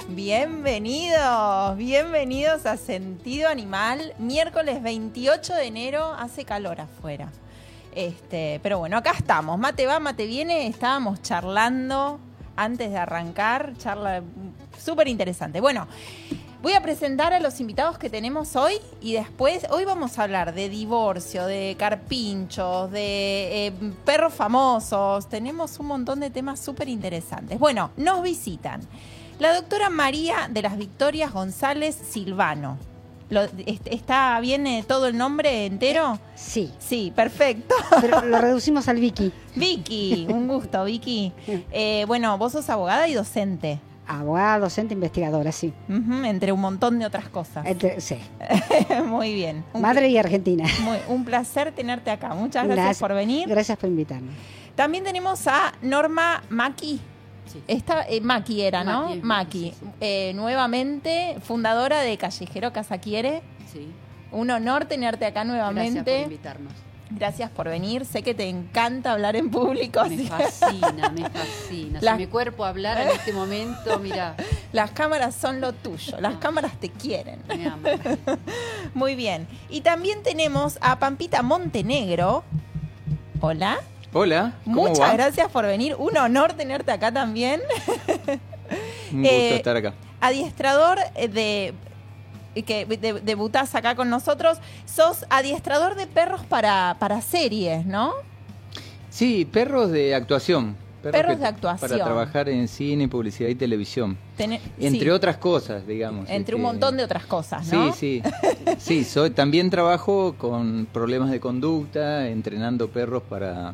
Bienvenidos a Sentido Animal. Miércoles 28 de enero, hace calor afuera. Pero bueno, acá estamos. Mate va, mate viene. Estábamos charlando antes de arrancar. Charla súper interesante. Bueno, voy a presentar a los invitados que tenemos hoy y después, hoy vamos a hablar de divorcio, de carpinchos, de perros famosos. Tenemos un montón de temas súper interesantes. Bueno, nos visitan la doctora María de las Victorias González Silvano. ¿Está bien todo el nombre entero? Sí. Sí, perfecto. Pero lo reducimos al Vicky. Vicky, un gusto, Vicky. Bueno, vos sos abogada y docente. Abogada, docente, investigadora, sí. Entre un montón de otras cosas. Sí. Muy bien. Madre y argentina. Un placer tenerte acá. Muchas gracias por venir. Gracias por invitarme. También tenemos a Norma Maki. Sí. Maki era, ¿no? Maki. Sí. Nuevamente, fundadora de Callejero Casa Quiere. Sí. Un honor tenerte acá nuevamente. Gracias por invitarnos. Gracias por venir. Sé que te encanta hablar en público. Me fascina. Si mi cuerpo hablara en este momento, mira. Las cámaras son lo tuyo. Las cámaras te quieren. Me aman. Muy bien. Y también tenemos a Pampita Montenegro. Hola. Hola, ¿cómo Muchas va? gracias por venir. Un honor tenerte acá también. Un gusto estar acá. Adiestrador que debutás acá con nosotros. Sos adiestrador de perros para series, ¿no? Sí, perros de actuación. Perros de actuación. Para trabajar en cine, publicidad y televisión. Entre otras cosas, digamos. Entre un montón de otras cosas, ¿no? Sí. También trabajo con problemas de conducta, entrenando perros para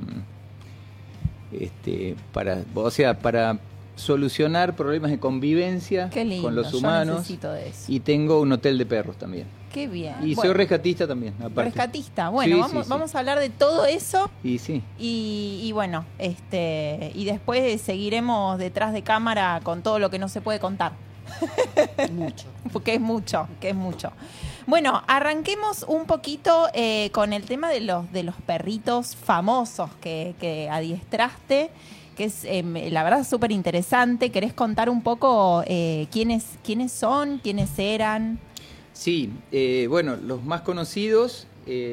solucionar problemas de convivencia con los humanos. Yo necesito de eso. Y tengo un hotel de perros también. Qué bien. Y soy rescatista también, aparte. Rescatista. Bueno, vamos a hablar de todo eso. Y sí. Y bueno, y después seguiremos detrás de cámara con todo lo que no se puede contar. Mucho. Porque es mucho. Bueno, arranquemos un poquito con el tema de los perritos famosos que adiestraste, que es la verdad súper interesante. ¿Querés contar un poco quiénes son, quiénes eran? Sí, bueno, los más conocidos,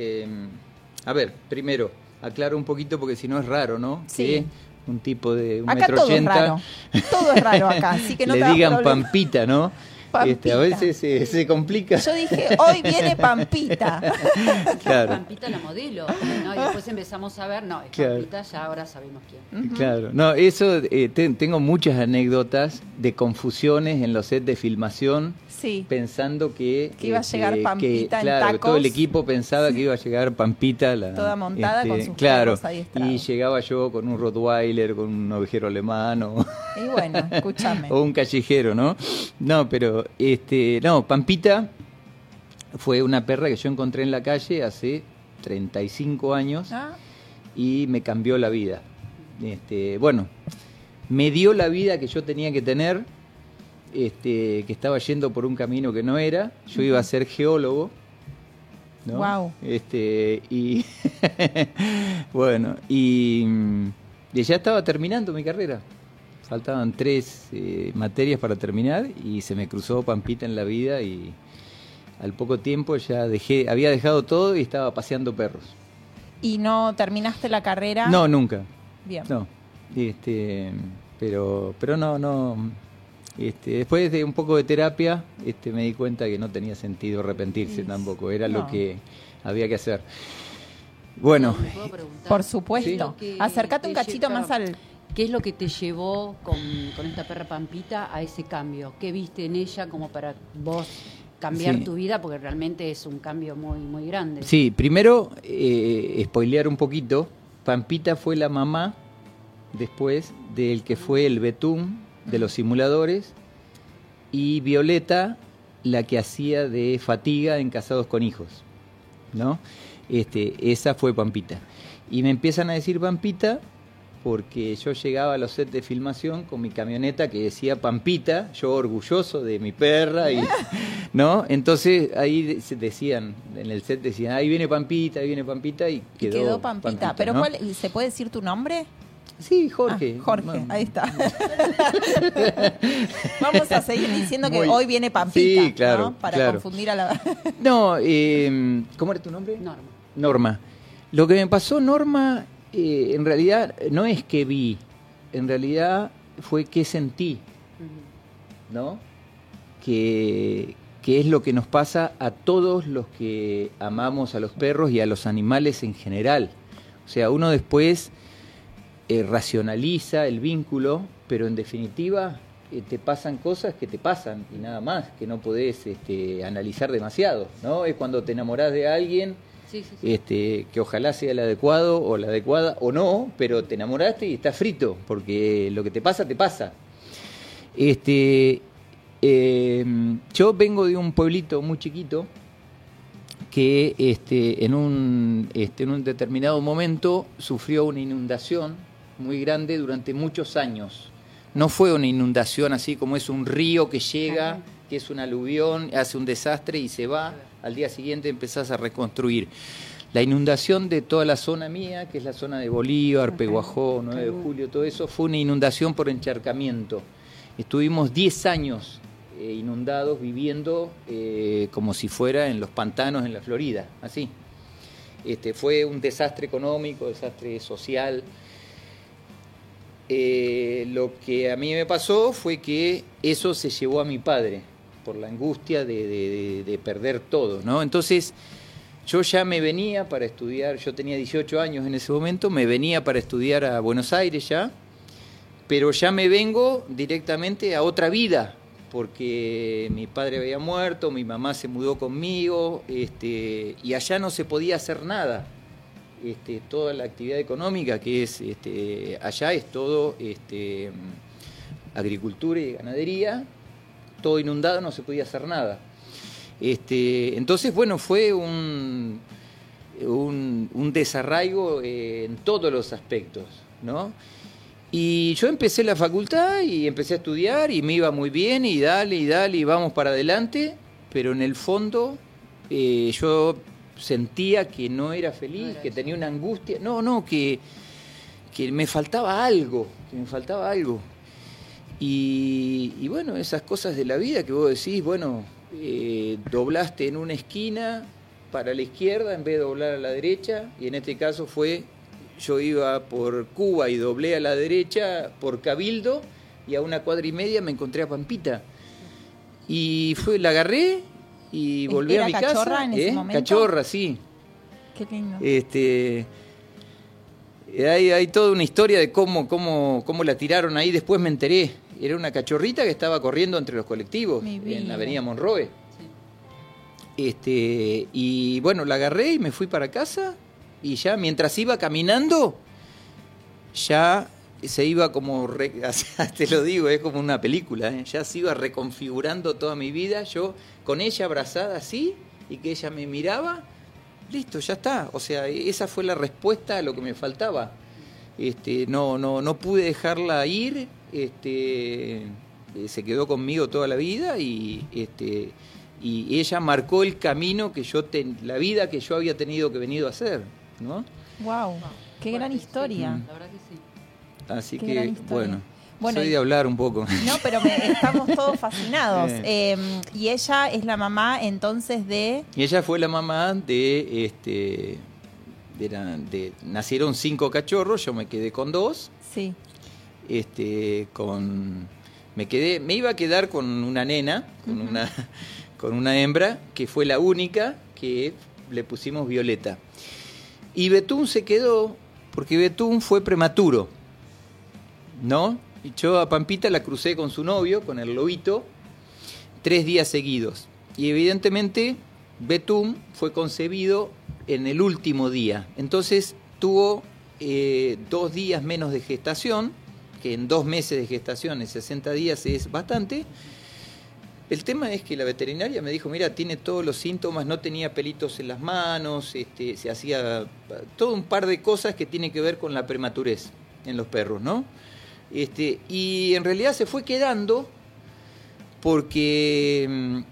a ver, primero, aclaro un poquito porque si no es raro, ¿no? Sí. Que un tipo de acá 1,80 todo es raro, todo es raro acá, así que no le te digan problema. Pampita, ¿no? Pampita. A veces se complica. Yo dije, hoy viene Pampita. Claro. Pampita la modelo, ¿no? Y después empezamos a ver, es Pampita, ya ahora sabemos quién. Claro, no, eso, tengo muchas anécdotas de confusiones en los sets de filmación. Sí. Pensando que iba a llegar Pampita en claro, tacos. todo el equipo pensaba que iba a llegar Pampita toda montada con sus claro, perros adiestrados. Y llegaba yo con un Rottweiler, con un ovejero alemán y bueno, escúchame. O un callejero, ¿no? No, pero Pampita fue una perra que yo encontré en la calle hace 35 años y me cambió la vida. Bueno, me dio la vida que yo tenía que tener. Que estaba yendo por un camino que no era. Yo iba a ser geólogo, ¿no? Wow. Y bueno, y ya estaba terminando mi carrera. Faltaban 3 materias para terminar y se me cruzó Pampita en la vida y al poco tiempo ya había dejado todo y estaba paseando perros. ¿Y no terminaste la carrera? No, nunca. Bien. No. Pero no. Después de un poco de terapia, me di cuenta que no tenía sentido arrepentirse tampoco, era lo que había que hacer. Bueno, ¿Puedo preguntar? Por supuesto. Sí. Acércate un cachito más al... ¿Qué es lo que te llevó con esta perra Pampita a ese cambio? ¿Qué viste en ella como para vos cambiar tu vida? Porque realmente es un cambio muy, muy grande. Sí, primero, spoilear un poquito, Pampita fue la mamá después del que fue el betún de los simuladores y Violeta la que hacía de Fatiga en Casados con Hijos, ¿no? Esa fue Pampita y me empiezan a decir Pampita porque yo llegaba a los sets de filmación con mi camioneta que decía Pampita, yo orgulloso de mi perra, y, ¿no? Entonces ahí decían, en el set decían, ahí viene Pampita, y quedó Pampita. ¿Pero ¿no? ¿se puede decir tu nombre? Sí, Jorge. Jorge, Bueno. ahí está. Vamos a seguir diciendo que Muy- hoy viene Pampita, Sí, claro, ¿no? Para claro. confundir a la... No, ¿cómo era tu nombre? Norma. Norma. Lo que me pasó, Norma, en realidad no es que vi, en realidad fue que sentí, Ujú. ¿no? Que es lo que nos pasa a todos los que amamos a los perros y a los animales en general. O sea, uno después racionaliza el vínculo, pero en definitiva te pasan cosas que te pasan y nada más, que no podés analizar demasiado, ¿no? Es cuando te enamorás de alguien, Sí, sí, sí. que ojalá sea el adecuado o la adecuada o no, pero te enamoraste y estás frito, porque lo que te pasa, te pasa. Yo vengo de un pueblito muy chiquito que en un determinado momento sufrió una inundación muy grande durante muchos años. No fue una inundación así como es un río que llega, que es un aluvión, hace un desastre y se va, al día siguiente empezás a reconstruir. La inundación de toda la zona mía, que es la zona de Bolívar, Peguajó, 9 de Julio, todo eso, fue una inundación por encharcamiento. Estuvimos 10 años inundados, viviendo como si fuera en los pantanos en la Florida, así. Fue un desastre económico, desastre social. Lo que a mí me pasó fue que eso se llevó a mi padre, por la angustia de perder todo, ¿no? Entonces, yo ya me venía para estudiar, yo tenía 18 años en ese momento, me venía para estudiar a Buenos Aires ya, pero ya me vengo directamente a otra vida, porque mi padre había muerto, mi mamá se mudó conmigo, y allá no se podía hacer nada. Toda la actividad económica que es allá es todo agricultura y ganadería, todo inundado, no se podía hacer nada. Entonces, bueno, fue un desarraigo en todos los aspectos, ¿no? Y yo empecé la facultad y empecé a estudiar y me iba muy bien y dale, y vamos para adelante, pero en el fondo yo sentía que no era feliz, que tenía una angustia, que me faltaba algo, Y bueno, esas cosas de la vida que vos decís, bueno, doblaste en una esquina para la izquierda en vez de doblar a la derecha, y en este caso yo iba por Cuba y doblé a la derecha por Cabildo, y a 1,5 cuadras me encontré a Pampita. Y la agarré y volví a mi casa. ¿Era cachorra en ese momento? Cachorra, sí. Qué lindo. Hay toda una historia de cómo la tiraron ahí, después me enteré. Era una cachorrita que estaba corriendo entre los colectivos en la avenida Monroe. Sí. Y bueno, la agarré y me fui para casa, y ya mientras iba caminando, ya se iba como, te lo digo, es como una película, ya se iba reconfigurando toda mi vida, yo con ella abrazada así, y que ella me miraba, listo, ya está. O sea, esa fue la respuesta a lo que me faltaba. No pude dejarla ir, se quedó conmigo toda la vida, y ella marcó el camino que la vida que yo había tenido que venir a hacer, ¿no? Wow, qué gran historia. La verdad que sí. Así Qué que, gran historia. Bueno, soy de hablar un poco. No, pero estamos todos fascinados. Y ella es la mamá entonces de... Y ella fue la mamá nacieron 5 cachorros, yo me quedé con 2. Sí. Me iba a quedar con una nena, con una hembra, que fue la única que le pusimos Violeta. Y Betún se quedó porque Betún fue prematuro, ¿no? Y yo a Pampita la crucé con su novio, con el lobito, 3 días seguidos. Y evidentemente Betún fue concebido en el último día. Entonces tuvo 2 días menos de gestación, que en 2 meses de gestación, en 60 días es bastante. El tema es que la veterinaria me dijo, mira, tiene todos los síntomas, no tenía pelitos en las manos, se hacía todo un par de cosas que tienen que ver con la prematurez en los perros, ¿no? Y en realidad se fue quedando porque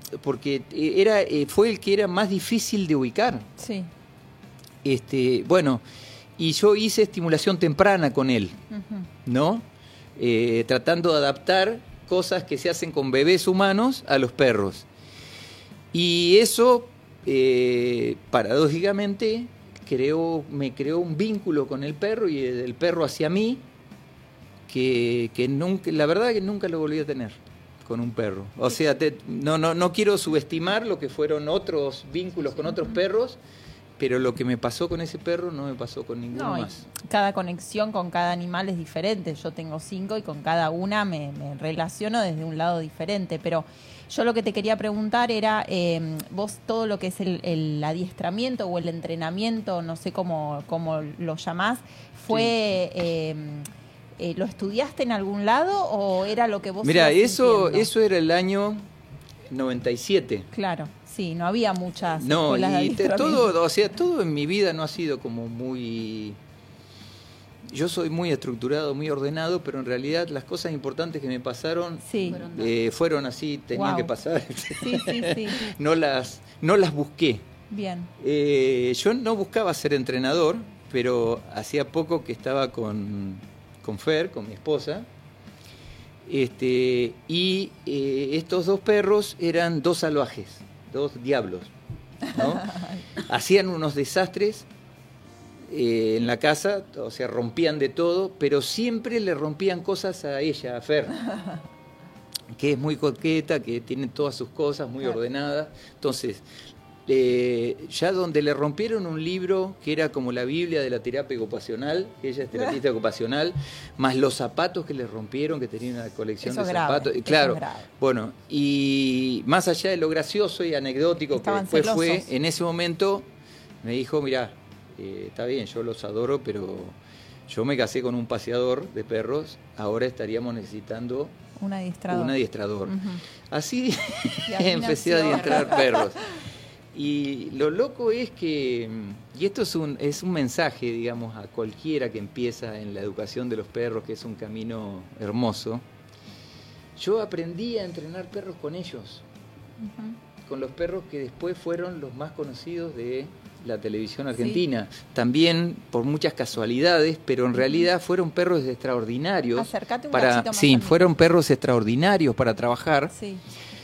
fue el que era más difícil de ubicar. Sí. Bueno, y yo hice estimulación temprana con él, Ujú. ¿no? Tratando de adaptar cosas que se hacen con bebés humanos a los perros. Y eso, paradójicamente, me creó un vínculo con el perro y el perro hacia mí que nunca, la verdad que nunca lo volví a tener con un perro. O sea, no quiero subestimar lo que fueron otros vínculos con otros perros, pero lo que me pasó con ese perro no me pasó con ninguno No, y más. cada conexión con cada animal es diferente. Yo tengo 5 y con cada una me relaciono desde un lado diferente. Pero yo lo que te quería preguntar era, vos todo lo que es el adiestramiento o el entrenamiento, no sé cómo lo llamás, fue... ¿lo estudiaste en algún lado o era lo que vos Mira, ibas sintiendo? eso era el año 97. Claro, sí, no había muchas No, escuelas de y adiestramiento. todo en mi vida no ha sido como muy... Yo soy muy estructurado, muy ordenado, pero en realidad las cosas importantes que me pasaron Sí, fueron así, tenían Wow. que pasar. sí, sí. No las busqué. Bien. Yo no buscaba ser entrenador, pero hacía poco que estaba con Fer, con mi esposa, y estos 2 perros eran 2 salvajes, 2 diablos, ¿no? Hacían unos desastres en la casa, o sea, rompían de todo, pero siempre le rompían cosas a ella, a Fer, que es muy coqueta, que tiene todas sus cosas muy ordenadas. Entonces, ya donde le rompieron un libro que era como la Biblia de la terapia ocupacional, que ella es terapista ocupacional, más los zapatos que le rompieron, que tenía una colección Eso de es grave, zapatos. eso Claro, es grave. bueno, y más allá de lo gracioso y anecdótico Estaban que después celosos. fue, en ese momento me dijo, mirá, está bien, yo los adoro, pero yo me casé con un paseador de perros, ahora estaríamos necesitando Un adiestrador. un adiestrador. Ujú. Así Y ahí empecé a nació. adiestrar perros. Y lo loco es que, y esto es un mensaje, digamos, a cualquiera que empieza en la educación de los perros, que es un camino hermoso. Yo aprendí a entrenar perros con ellos, con los perros que después fueron los más conocidos de la televisión argentina. También por muchas casualidades, pero en realidad fueron perros extraordinarios. Acércate un para, cachito más sí, al micro. fueron perros extraordinarios para trabajar. Sí.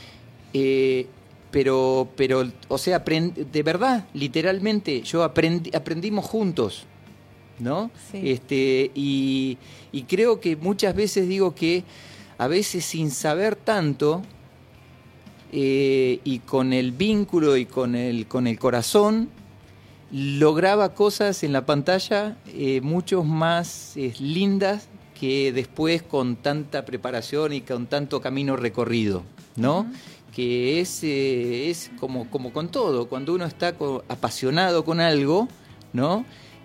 Pero, o sea, de verdad, literalmente, aprendimos juntos, ¿no? Sí. Y creo que muchas veces digo que a veces sin saber tanto y con el vínculo y con el corazón, lograba cosas en la pantalla mucho más lindas que después con tanta preparación y con tanto camino recorrido, ¿no? Ujú. Que es como con todo, cuando uno está apasionado con algo, ¿no?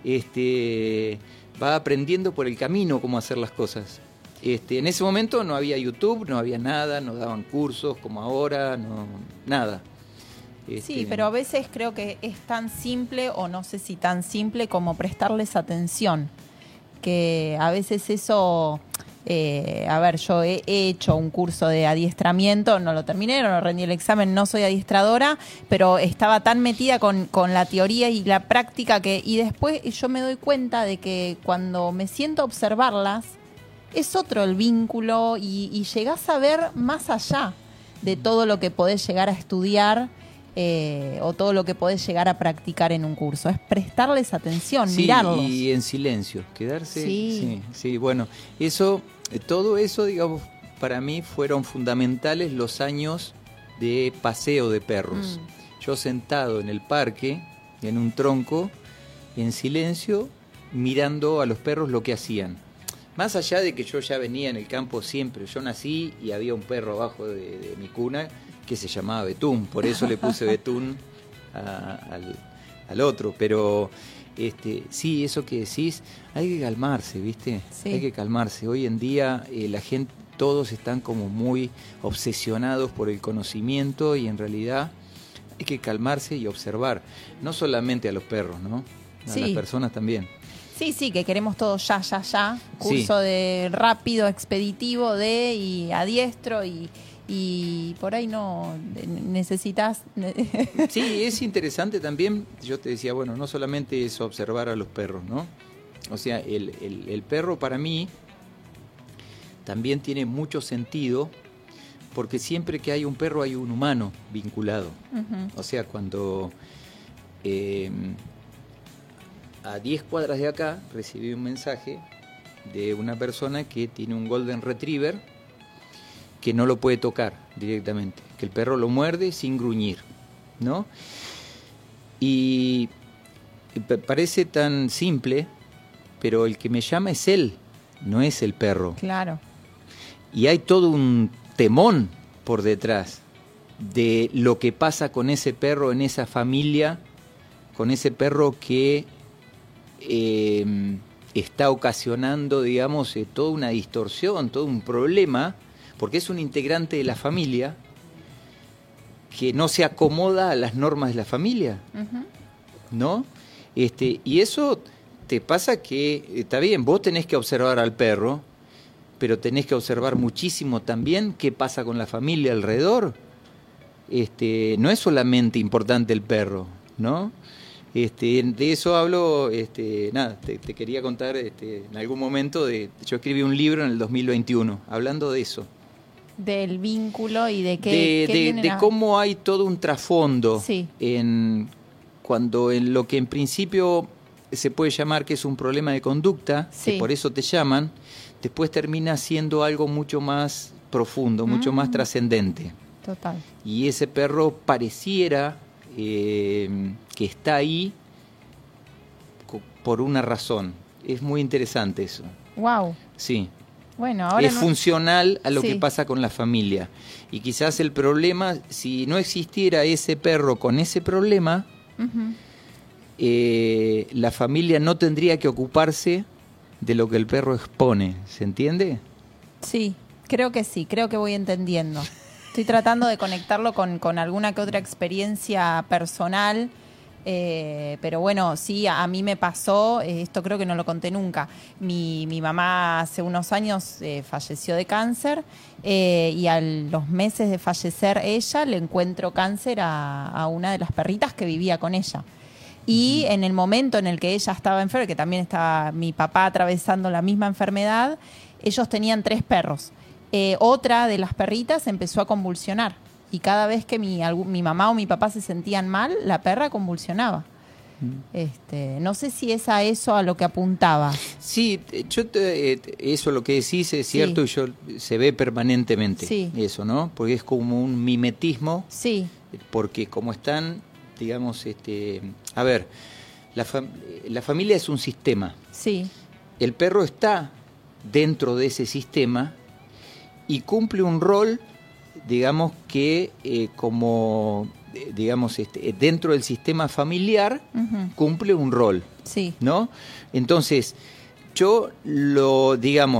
Va aprendiendo por el camino cómo hacer las cosas. En ese momento no había YouTube, no había nada, no daban cursos como ahora, no, nada. Sí, pero a veces creo que es tan simple, o no sé si tan simple, como prestarles atención. Que a veces eso... a ver, yo he hecho un curso de adiestramiento, no lo terminé, no rendí el examen, no soy adiestradora, pero estaba tan metida con la teoría y la práctica y después yo me doy cuenta de que cuando me siento a observarlas, es otro el vínculo y llegás a ver más allá de todo lo que podés llegar a estudiar o todo lo que podés llegar a practicar en un curso. Es prestarles atención, sí, mirarlos. Y en silencio, quedarse. Sí. Sí, bueno, todo eso, digamos, para mí fueron fundamentales los años de paseo de perros. Yo sentado en el parque, en un tronco, en silencio, mirando a los perros lo que hacían. Más allá de que yo ya venía en el campo siempre, yo nací y había un perro abajo de mi cuna que se llamaba Betún, por eso le puse Betún al otro, pero sí, eso que decís, hay que calmarse, ¿viste? Sí. Hay que calmarse. Hoy en día la gente, todos están como muy obsesionados por el conocimiento y en realidad hay que calmarse y observar, no solamente a los perros, ¿no? A Sí. las personas también. Sí, que queremos todo ya. Curso Sí. de rápido, expeditivo, y adiestro y por ahí no necesitas... Sí, es interesante también, yo te decía, bueno, no solamente es observar a los perros, ¿no? O sea, el perro para mí también tiene mucho sentido, porque siempre que hay un perro hay un humano vinculado. Ujú. O sea, cuando a 10 cuadras de acá recibí un mensaje de una persona que tiene un Golden Retriever que no lo puede tocar directamente, que el perro lo muerde sin gruñir, ¿no? Y parece tan simple, pero el que me llama es él, no es el perro. Claro. Y hay todo un temón por detrás de lo que pasa con ese perro en esa familia, con ese perro que está ocasionando, digamos, toda una distorsión, todo un problema, porque es un integrante de la familia que no se acomoda a las normas de la familia, Ujú. ¿no? Y eso te pasa que, está bien, vos tenés que observar al perro, pero tenés que observar muchísimo también qué pasa con la familia alrededor. No es solamente importante el perro, ¿no? De eso hablo, nada, te quería contar en algún momento, yo escribí un libro en el 2021, hablando de eso. Del vínculo y de qué vienen De a- cómo hay todo un trasfondo Sí. cuando en lo que en principio se puede llamar que es un problema de conducta, Sí. que por eso te llaman, después termina siendo algo mucho más profundo, mucho más trascendente. Total. Y ese perro pareciera que está ahí por una razón. Es muy interesante eso. Wow. Sí. Bueno, ahora Es no- funcional a lo Sí. que pasa con la familia. Y quizás el problema, si no existiera ese perro con ese problema, Ujú. la familia no tendría que ocuparse de lo que el perro expone. ¿Se entiende? Sí, creo que voy entendiendo. Estoy tratando de conectarlo con alguna que otra experiencia personal, pero bueno, sí, a mí me pasó, esto creo que no lo conté nunca. Mi mamá hace unos años falleció de cáncer y a los meses de fallecer ella le encuentro cáncer a una de las perritas que vivía con ella. Y en el momento en el que ella estaba enferma, que también estaba mi papá atravesando la misma enfermedad, ellos tenían 3 perros. Otra de las perritas empezó a convulsionar. Y cada vez que mi mamá o mi papá se sentían mal, la perra convulsionaba. No sé si es a eso a lo que apuntaba. Sí, eso lo que decís es cierto, Sí. y se ve permanentemente Sí. eso, ¿no? Porque es como un mimetismo, Sí, porque como están, digamos, a ver, la familia es un sistema. sí, El perro está dentro de ese sistema y cumple un rol, digamos, que digamos, dentro del sistema familiar ujú, cumple un rol, sí, ¿no? Entonces, yo lo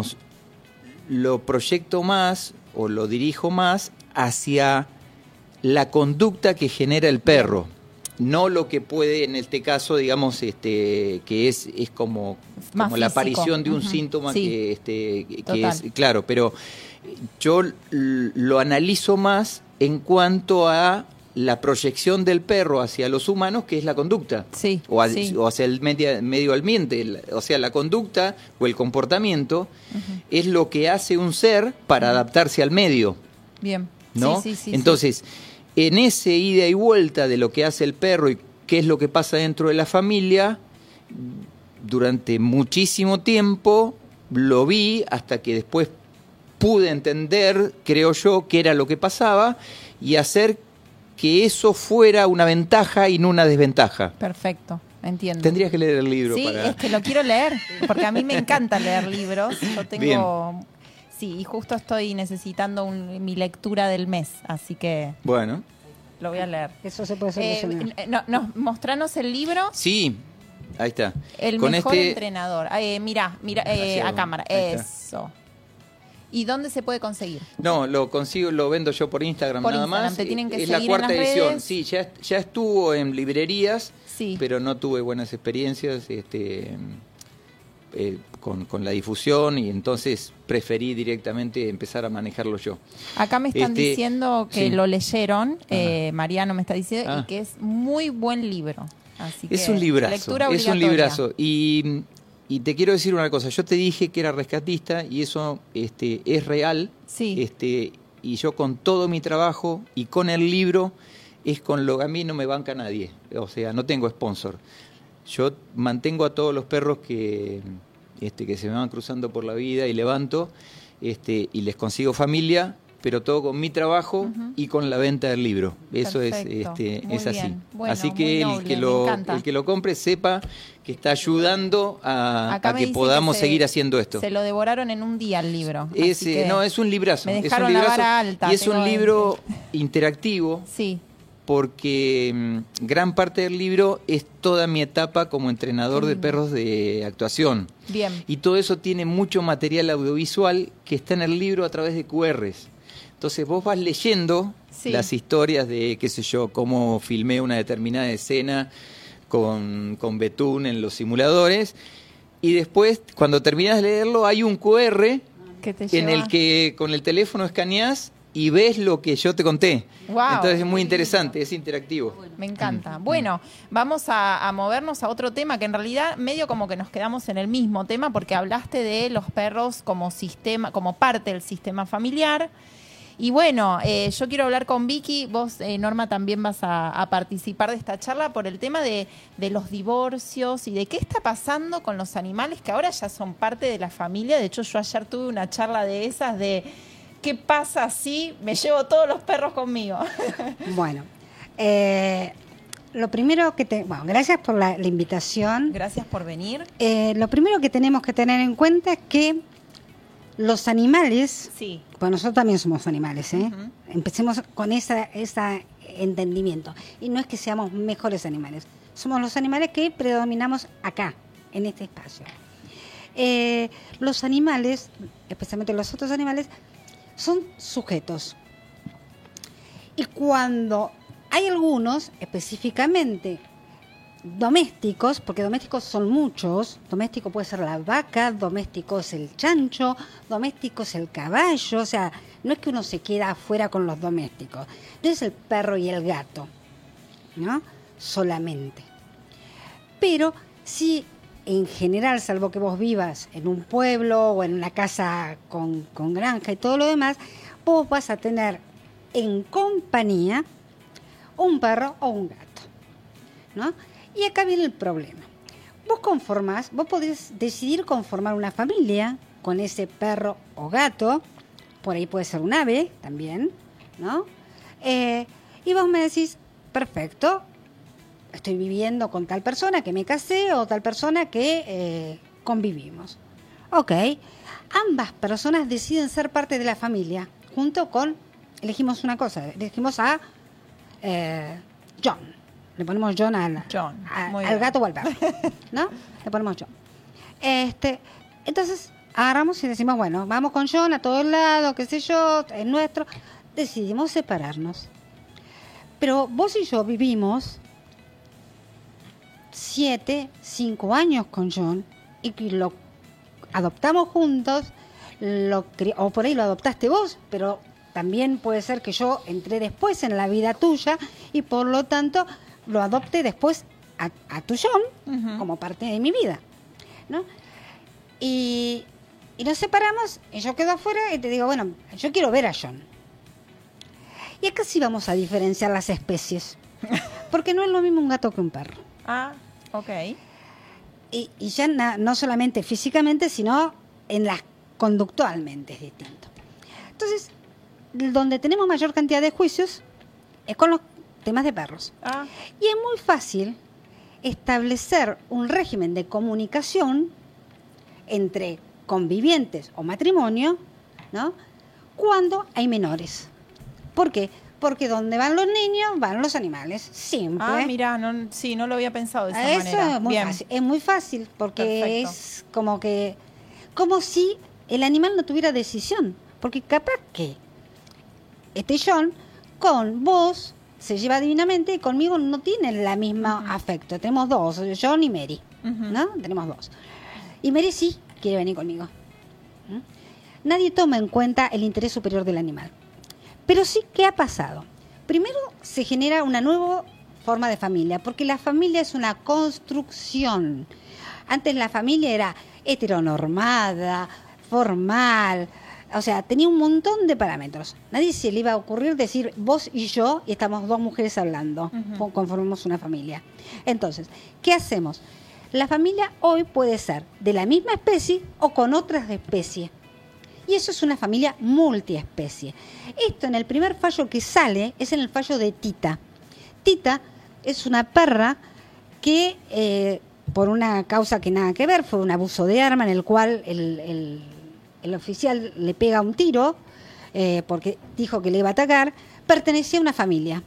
proyecto más o lo dirijo más hacia la conducta que genera el perro, no lo que puede, en este caso, digamos, que es como Más la físico. aparición de un Ujú. síntoma Sí. que Total. es, claro, pero yo lo analizo más en cuanto a la proyección del perro hacia los humanos, que es la conducta, sí, o sí. hacia el medio ambiente. O sea, la conducta o el comportamiento es lo que hace un ser para adaptarse al medio, Bien. ¿no? Sí, sí, sí, Entonces, en ese ida y vuelta de lo que hace el perro y qué es lo que pasa dentro de la familia, durante muchísimo tiempo lo vi hasta que después pude entender, creo yo, qué era lo que pasaba y hacer que eso fuera una ventaja y no una desventaja. Perfecto, entiendo. Tendrías que leer el libro Sí, para... es que lo quiero leer, porque a mí me encanta leer libros. Yo tengo... Sí, y justo estoy necesitando mi lectura del mes, así que Bueno, lo voy a leer. Eso se puede solucionar. Mostranos el libro, sí, ahí está. El Con mejor entrenador. Mira, Demasiado. a cámara, Ahí está. eso. ¿Y dónde se puede conseguir? No, lo consigo, lo vendo yo por Instagram Por nada Instagram, más. te tienen que es la seguir en cuarta las edición. redes. Sí, ya estuvo en librerías, Sí. pero no tuve buenas experiencias con la difusión y entonces preferí directamente empezar a manejarlo yo. Acá me están diciendo que sí. lo leyeron, Mariano me está diciendo, y Ah. que es muy buen libro. Así Es que, un librazo, lectura es un obligatoria. librazo. Y Y te quiero decir una cosa, yo te dije que era rescatista y eso es real. Sí. Y yo con todo mi trabajo y con el libro es con lo que a mí no me banca nadie. O sea, no tengo sponsor. Yo mantengo a todos los perros que se me van cruzando por la vida y levanto y les consigo familia, pero todo con mi trabajo y con la venta del libro. Eso Perfecto. es así. Bueno, así que noble, el que lo compre sepa que está ayudando a que podamos seguir haciendo esto. Se lo devoraron en un día el libro. No, es un librazo. Me dejaron la vara alta. Y es un libro interactivo. Sí. Porque gran parte del libro es toda mi etapa como entrenador de perros de actuación. Bien. Y todo eso tiene mucho material audiovisual que está en el libro a través de QRs. Entonces vos vas leyendo las historias de, qué sé yo, cómo filmé una determinada escena con Betún en los simuladores, y después, cuando terminás de leerlo, hay un QR en el que con el teléfono escaneás y ves lo que yo te conté. Wow. Entonces es muy interesante, es interactivo. Me encanta. Bueno, vamos a movernos a otro tema que en realidad medio como que nos quedamos en el mismo tema, porque hablaste de los perros como sistema, como parte del sistema familiar. Y bueno, yo quiero hablar con Vicky. Vos, Norma, también vas a participar de esta charla por el tema de los divorcios y de qué está pasando con los animales que ahora ya son parte de la familia. De hecho, yo ayer tuve una charla de esas de qué pasa si me llevo todos los perros conmigo. Bueno, lo primero que bueno, gracias por la invitación. Gracias por venir. Lo primero que tenemos que tener en cuenta es que los animales, pues nosotros también somos animales, empecemos con ese entendimiento. Y no es que seamos mejores animales, somos los animales que predominamos acá, en este espacio. Los animales, especialmente los otros animales, son sujetos. Y cuando hay algunos, específicamente domésticos, porque domésticos son muchos, doméstico puede ser la vaca, doméstico es el chancho, doméstico es el caballo, o sea, no es que uno se queda afuera con los domésticos, no es el perro y el gato, ¿no? Solamente. Pero sí, en general, salvo que vos vivas en un pueblo o en una casa con granja y todo lo demás, vos vas a tener en compañía un perro o un gato, ¿no? Y acá viene el problema. Vos podés decidir conformar una familia con ese perro o gato, por ahí puede ser un ave también, ¿no? Y vos me decís, perfecto, estoy viviendo con tal persona que me casé o tal persona que convivimos. Ok, ambas personas deciden ser parte de la familia, junto con, elegimos una cosa, elegimos a John. Le ponemos John al gato o al perro, ¿no? Le ponemos John. Entonces, agarramos y decimos, bueno, vamos con John a todos lados, qué sé yo, es nuestro. Decidimos separarnos. Pero vos y yo vivimos 5 años con John y lo adoptamos juntos, o por ahí lo adoptaste vos, pero también puede ser que yo entré después en la vida tuya y por lo tanto lo adopté después a tu John como parte de mi vida, ¿no? Y nos separamos y yo quedo afuera y te digo, bueno, yo quiero ver a John. Y acá sí vamos a diferenciar las especies, porque no es lo mismo un gato que un perro. Ah, ok. Y ya no solamente físicamente, sino conductualmente es distinto. Entonces, donde tenemos mayor cantidad de juicios es con los temas de perros. Y es muy fácil establecer un régimen de comunicación entre convivientes o matrimonio, ¿no? Cuando hay menores. ¿Por qué? Porque donde van los niños, van los animales. Siempre. Ah, mira, no lo había pensado de esa manera. Eso es muy fácil. Es muy fácil porque Perfecto. Es como si el animal no tuviera decisión. Porque capaz que John con vos se lleva divinamente y conmigo no tiene la misma afecto. Tenemos dos, John y Mary, ¿no? Tenemos dos. Y Mary sí quiere venir conmigo. Nadie toma en cuenta el interés superior del animal. Pero sí, ¿qué ha pasado? Primero se genera una nueva forma de familia, porque la familia es una construcción. Antes la familia era heteronormada, formal, o sea, tenía un montón de parámetros. Nadie se le iba a ocurrir decir vos y yo, y estamos 2 mujeres hablando, conformamos una familia. Entonces, ¿qué hacemos? La familia hoy puede ser de la misma especie o con otras especies. Y eso es una familia multiespecie. Esto en el primer fallo que sale es en el fallo de Tita. Tita es una perra que, por una causa que nada que ver, fue un abuso de arma en el cual el oficial le pega un tiro porque dijo que le iba a atacar, pertenecía a una familia.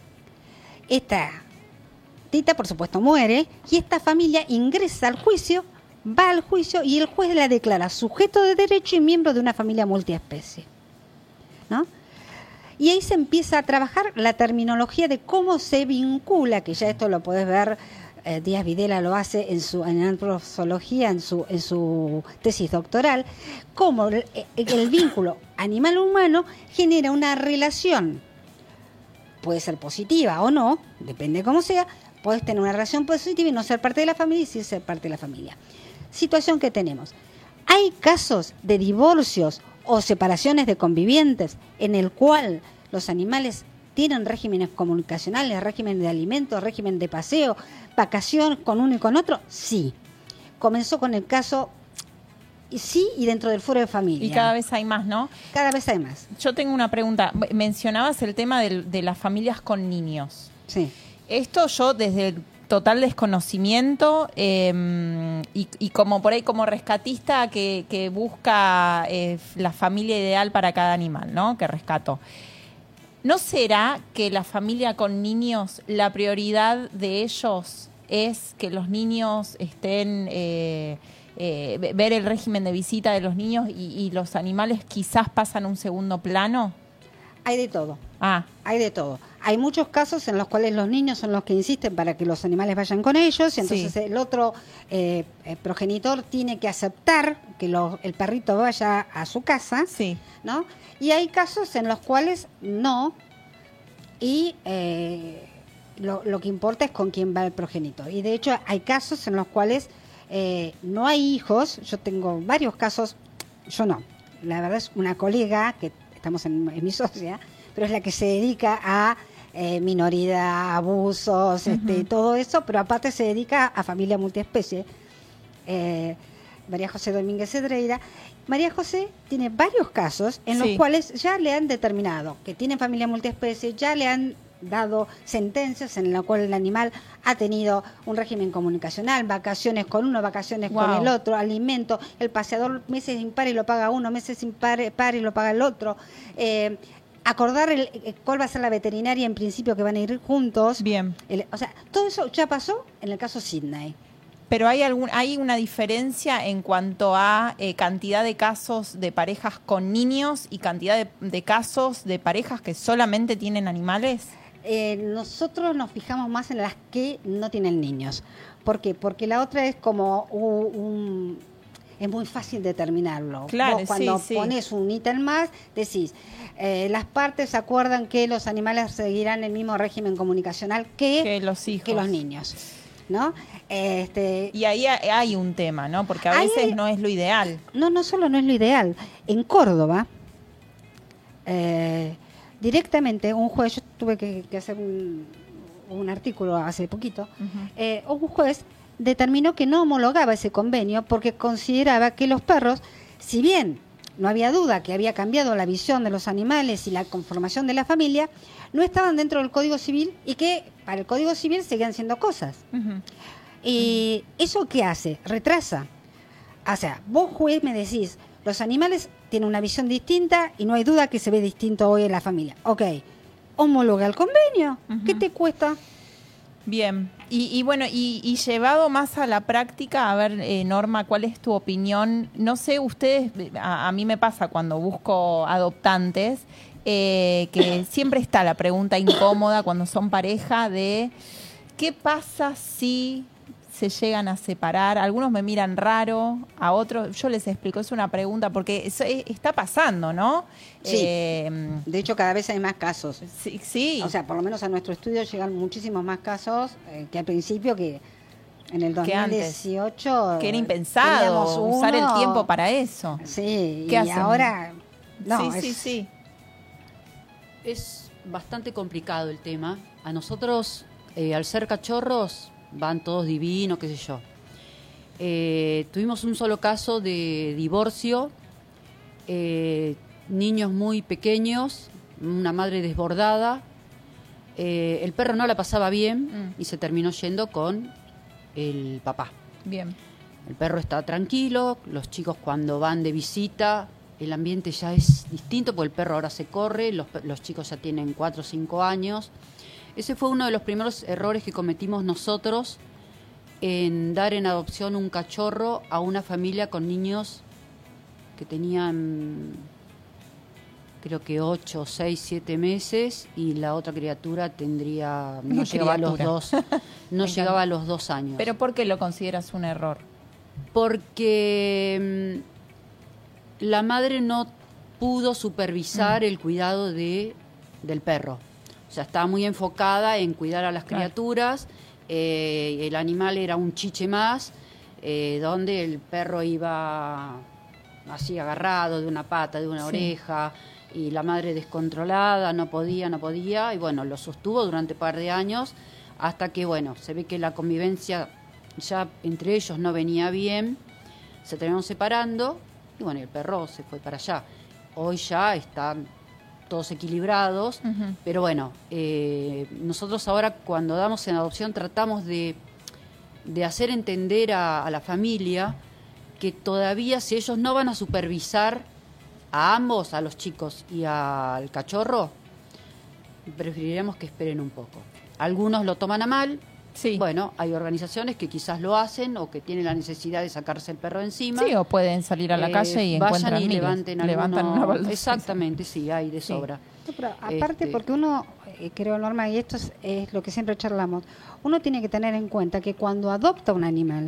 Esta Tita, por supuesto, muere y esta familia ingresa al juicio, va al juicio y el juez la declara sujeto de derecho y miembro de una familia multiespecie, ¿no? Y ahí se empieza a trabajar la terminología de cómo se vincula, que ya esto lo podés ver, Díaz Videla lo hace en antrozoología, en su tesis doctoral, cómo el vínculo animal-humano genera una relación, puede ser positiva o no, depende cómo sea, podés tener una relación positiva y no ser parte de la familia y sí ser parte de la familia. Situación que tenemos. Hay casos de divorcios o separaciones de convivientes en el cual los animales tienen regímenes comunicacionales, régimen de alimentos, régimen de paseo, vacación con uno y con otro. Sí. Comenzó con el caso, sí, y dentro del foro de familia. Y cada vez hay más, ¿no? Cada vez hay más. Yo tengo una pregunta. Mencionabas el tema de las familias con niños. Sí. Esto yo desde el total desconocimiento y como por ahí como rescatista que busca la familia ideal para cada animal, ¿no? Que rescato. ¿No será que la familia con niños, la prioridad de ellos es que los niños estén, ver el régimen de visita de los niños y los animales quizás pasan a un segundo plano? Hay de todo. Ah. Hay de todo. Hay muchos casos en los cuales los niños son los que insisten para que los animales vayan con ellos y entonces el otro progenitor tiene que aceptar que el perrito vaya a su casa, ¿no? Y hay casos en los cuales no, y lo que importa es con quién va el progenitor. Y de hecho hay casos en los cuales no hay hijos. Yo tengo varios casos, yo no, la verdad es una colega que estamos en mi socia, pero es la que se dedica a minoridad, abusos, todo eso, pero aparte se dedica a familia multiespecie. María José Domínguez Cedreira. María José tiene varios casos en los cuales ya le han determinado que tienen familia multiespecie, ya le han dado sentencias en la cual el animal ha tenido un régimen comunicacional, vacaciones con uno, vacaciones con el otro, alimento, el paseador meses impares lo paga uno, meses impares lo paga el otro, acordar cuál va a ser la veterinaria en principio que van a ir juntos. Bien. O sea, todo eso ya pasó en el caso Sydney. Pero hay una diferencia en cuanto a cantidad de casos de parejas con niños y cantidad de casos de parejas que solamente tienen animales. Nosotros nos fijamos más en las que no tienen niños. ¿Por qué? Porque la otra es como es muy fácil determinarlo. Claro, vos cuando pones un ítem más, decís, las partes acuerdan que los animales seguirán el mismo régimen comunicacional que los hijos, que los niños, ¿no? Y ahí hay un tema, ¿no? Porque a veces no es lo ideal. No solo no es lo ideal. En Córdoba, directamente un juez, yo tuve que hacer un artículo hace poquito, un juez determinó que no homologaba ese convenio porque consideraba que los perros, si bien no había duda que había cambiado la visión de los animales y la conformación de la familia, no estaban dentro del Código Civil y que para el Código Civil seguían siendo cosas. ¿Y eso qué hace? Retrasa. O sea, vos juez me decís, los animales tienen una visión distinta y no hay duda que se ve distinto hoy en la familia. Ok, homologa el convenio. ¿Qué te cuesta? Bien, y bueno, y llevado más a la práctica, a ver, Norma, ¿cuál es tu opinión? No sé, ustedes, a mí me pasa cuando busco adoptantes, que siempre está la pregunta incómoda cuando son pareja de ¿qué pasa si se llegan a separar? Algunos me miran raro, a otros, yo les explico, es una pregunta porque eso está pasando, ¿no? Sí, de hecho cada vez hay más casos. Sí. O sea, por lo menos a nuestro estudio llegan muchísimos más casos que al principio, que En el 2018 que era impensado usar el tiempo para eso. Sí, y hacen? Ahora no, sí. Es bastante complicado el tema. A nosotros, al ser cachorros, van todos divinos, qué sé yo. Tuvimos un solo caso de divorcio, niños muy pequeños, una madre desbordada. El perro no la pasaba bien y se terminó yendo con el papá. Bien. El perro está tranquilo, los chicos cuando van de visita, el ambiente ya es distinto porque el perro ahora se corre, los chicos ya tienen 4 o 5 años. Ese fue uno de los primeros errores que cometimos nosotros en dar en adopción un cachorro a una familia con niños que tenían, creo que 8, 6, 7 meses, y la otra criatura tendría, no llegaba a los 2 años. ¿Pero por qué lo consideras un error? Porque la madre no pudo supervisar el cuidado del perro. O sea, estaba muy enfocada en cuidar a las criaturas. El animal era un chiche más, donde el perro iba así agarrado de una pata, de una oreja, y la madre descontrolada, no podía, y bueno, lo sostuvo durante un par de años, hasta que, bueno, se ve que la convivencia ya entre ellos no venía bien, se terminaron separando, y bueno, el perro se fue para allá. Hoy ya están todos equilibrados, pero bueno, nosotros ahora cuando damos en adopción tratamos de hacer entender a la familia que todavía, si ellos no van a supervisar a ambos, a los chicos y al cachorro, preferiríamos que esperen un poco. Algunos lo toman a mal. Sí. Bueno, hay organizaciones que quizás lo hacen o que tienen la necesidad de sacarse el perro encima. Sí, o pueden salir a la calle y encuentran vayan y miles. levantan una baldosa. Exactamente, sí, hay de sobra. No, pero aparte, porque uno, creo, Norma, y esto es lo que siempre charlamos, uno tiene que tener en cuenta que cuando adopta un animal,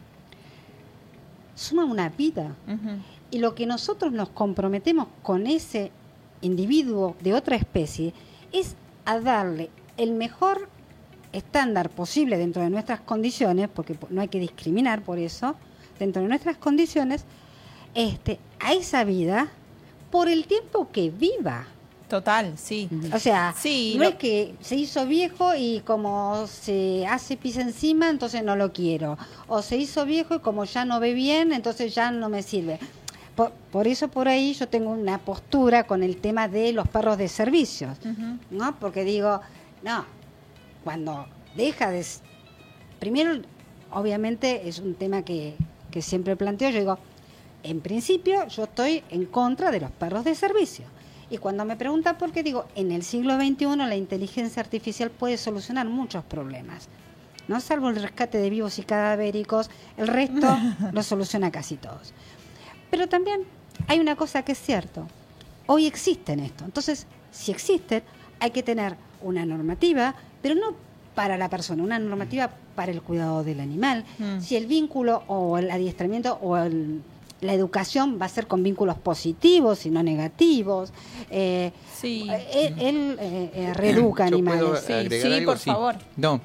suma una vida. Y lo que nosotros nos comprometemos con ese individuo de otra especie es a darle el mejor estándar posible dentro de nuestras condiciones, porque no hay que discriminar por eso, dentro de nuestras condiciones, a esa vida por el tiempo que viva. Total, sí. O sea, sí, no es que se hizo viejo y como se hace pis encima, entonces no lo quiero. O se hizo viejo y como ya no ve bien, entonces ya no me sirve. Por eso por ahí yo tengo una postura con el tema de los perros de servicios, ¿no? Porque digo, no, cuando deja de... Primero, obviamente, es un tema que siempre planteo, yo digo, en principio yo estoy en contra de los perros de servicio. Y cuando me preguntan por qué, digo, en el siglo XXI la inteligencia artificial puede solucionar muchos problemas, ¿no? Salvo el rescate de vivos y cadavéricos, el resto lo soluciona casi todos. Pero también hay una cosa que es cierto, hoy existen esto. Entonces, si existen, hay que tener una normativa, pero no para la persona, una normativa para el cuidado del animal. Si el vínculo o el adiestramiento o la educación va a ser con vínculos positivos y no negativos. Sí. Él reeduca animales. Sí, por favor. No,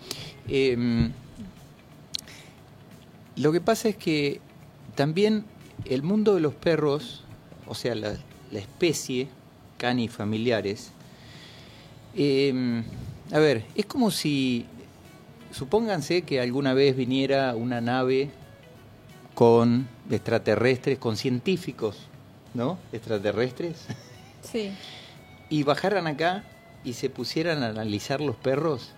lo que pasa es que también el mundo de los perros, o sea, la especie canifamiliares, a ver, es como si, supónganse que alguna vez viniera una nave con extraterrestres, con científicos, ¿no? Extraterrestres. Sí. Y bajaran acá y se pusieran a analizar los perros.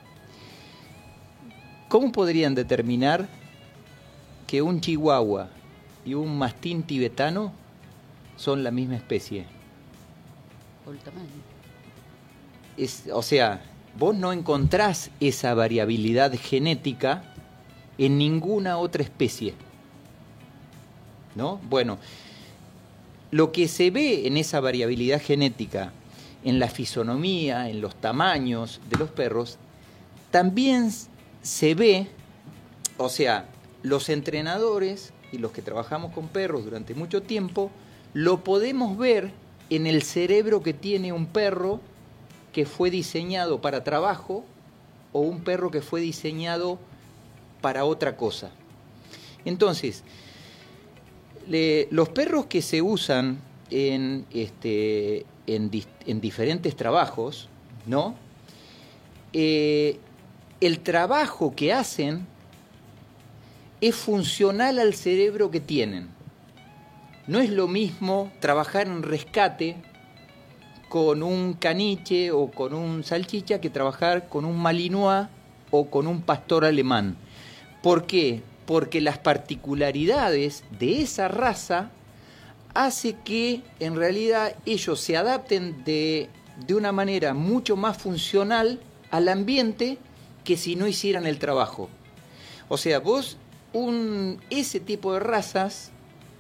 ¿Cómo podrían determinar que un chihuahua y un mastín tibetano son la misma especie? Por el tamaño. O sea, vos no encontrás esa variabilidad genética en ninguna otra especie, ¿no? Bueno, lo que se ve en esa variabilidad genética, en la fisonomía, en los tamaños de los perros, también se ve, o sea, los entrenadores y los que trabajamos con perros durante mucho tiempo, lo podemos ver en el cerebro que tiene un perro que fue diseñado para trabajo o un perro que fue diseñado para otra cosa. Entonces, los perros que se usan en diferentes trabajos, ¿no? El trabajo que hacen es funcional al cerebro que tienen. No es lo mismo trabajar en rescate con un caniche o con un salchicha que trabajar con un malinois o con un pastor alemán. ¿Por qué? Porque las particularidades de esa raza hace que en realidad ellos se adapten de una manera mucho más funcional al ambiente que si no hicieran el trabajo. O sea, ese tipo de razas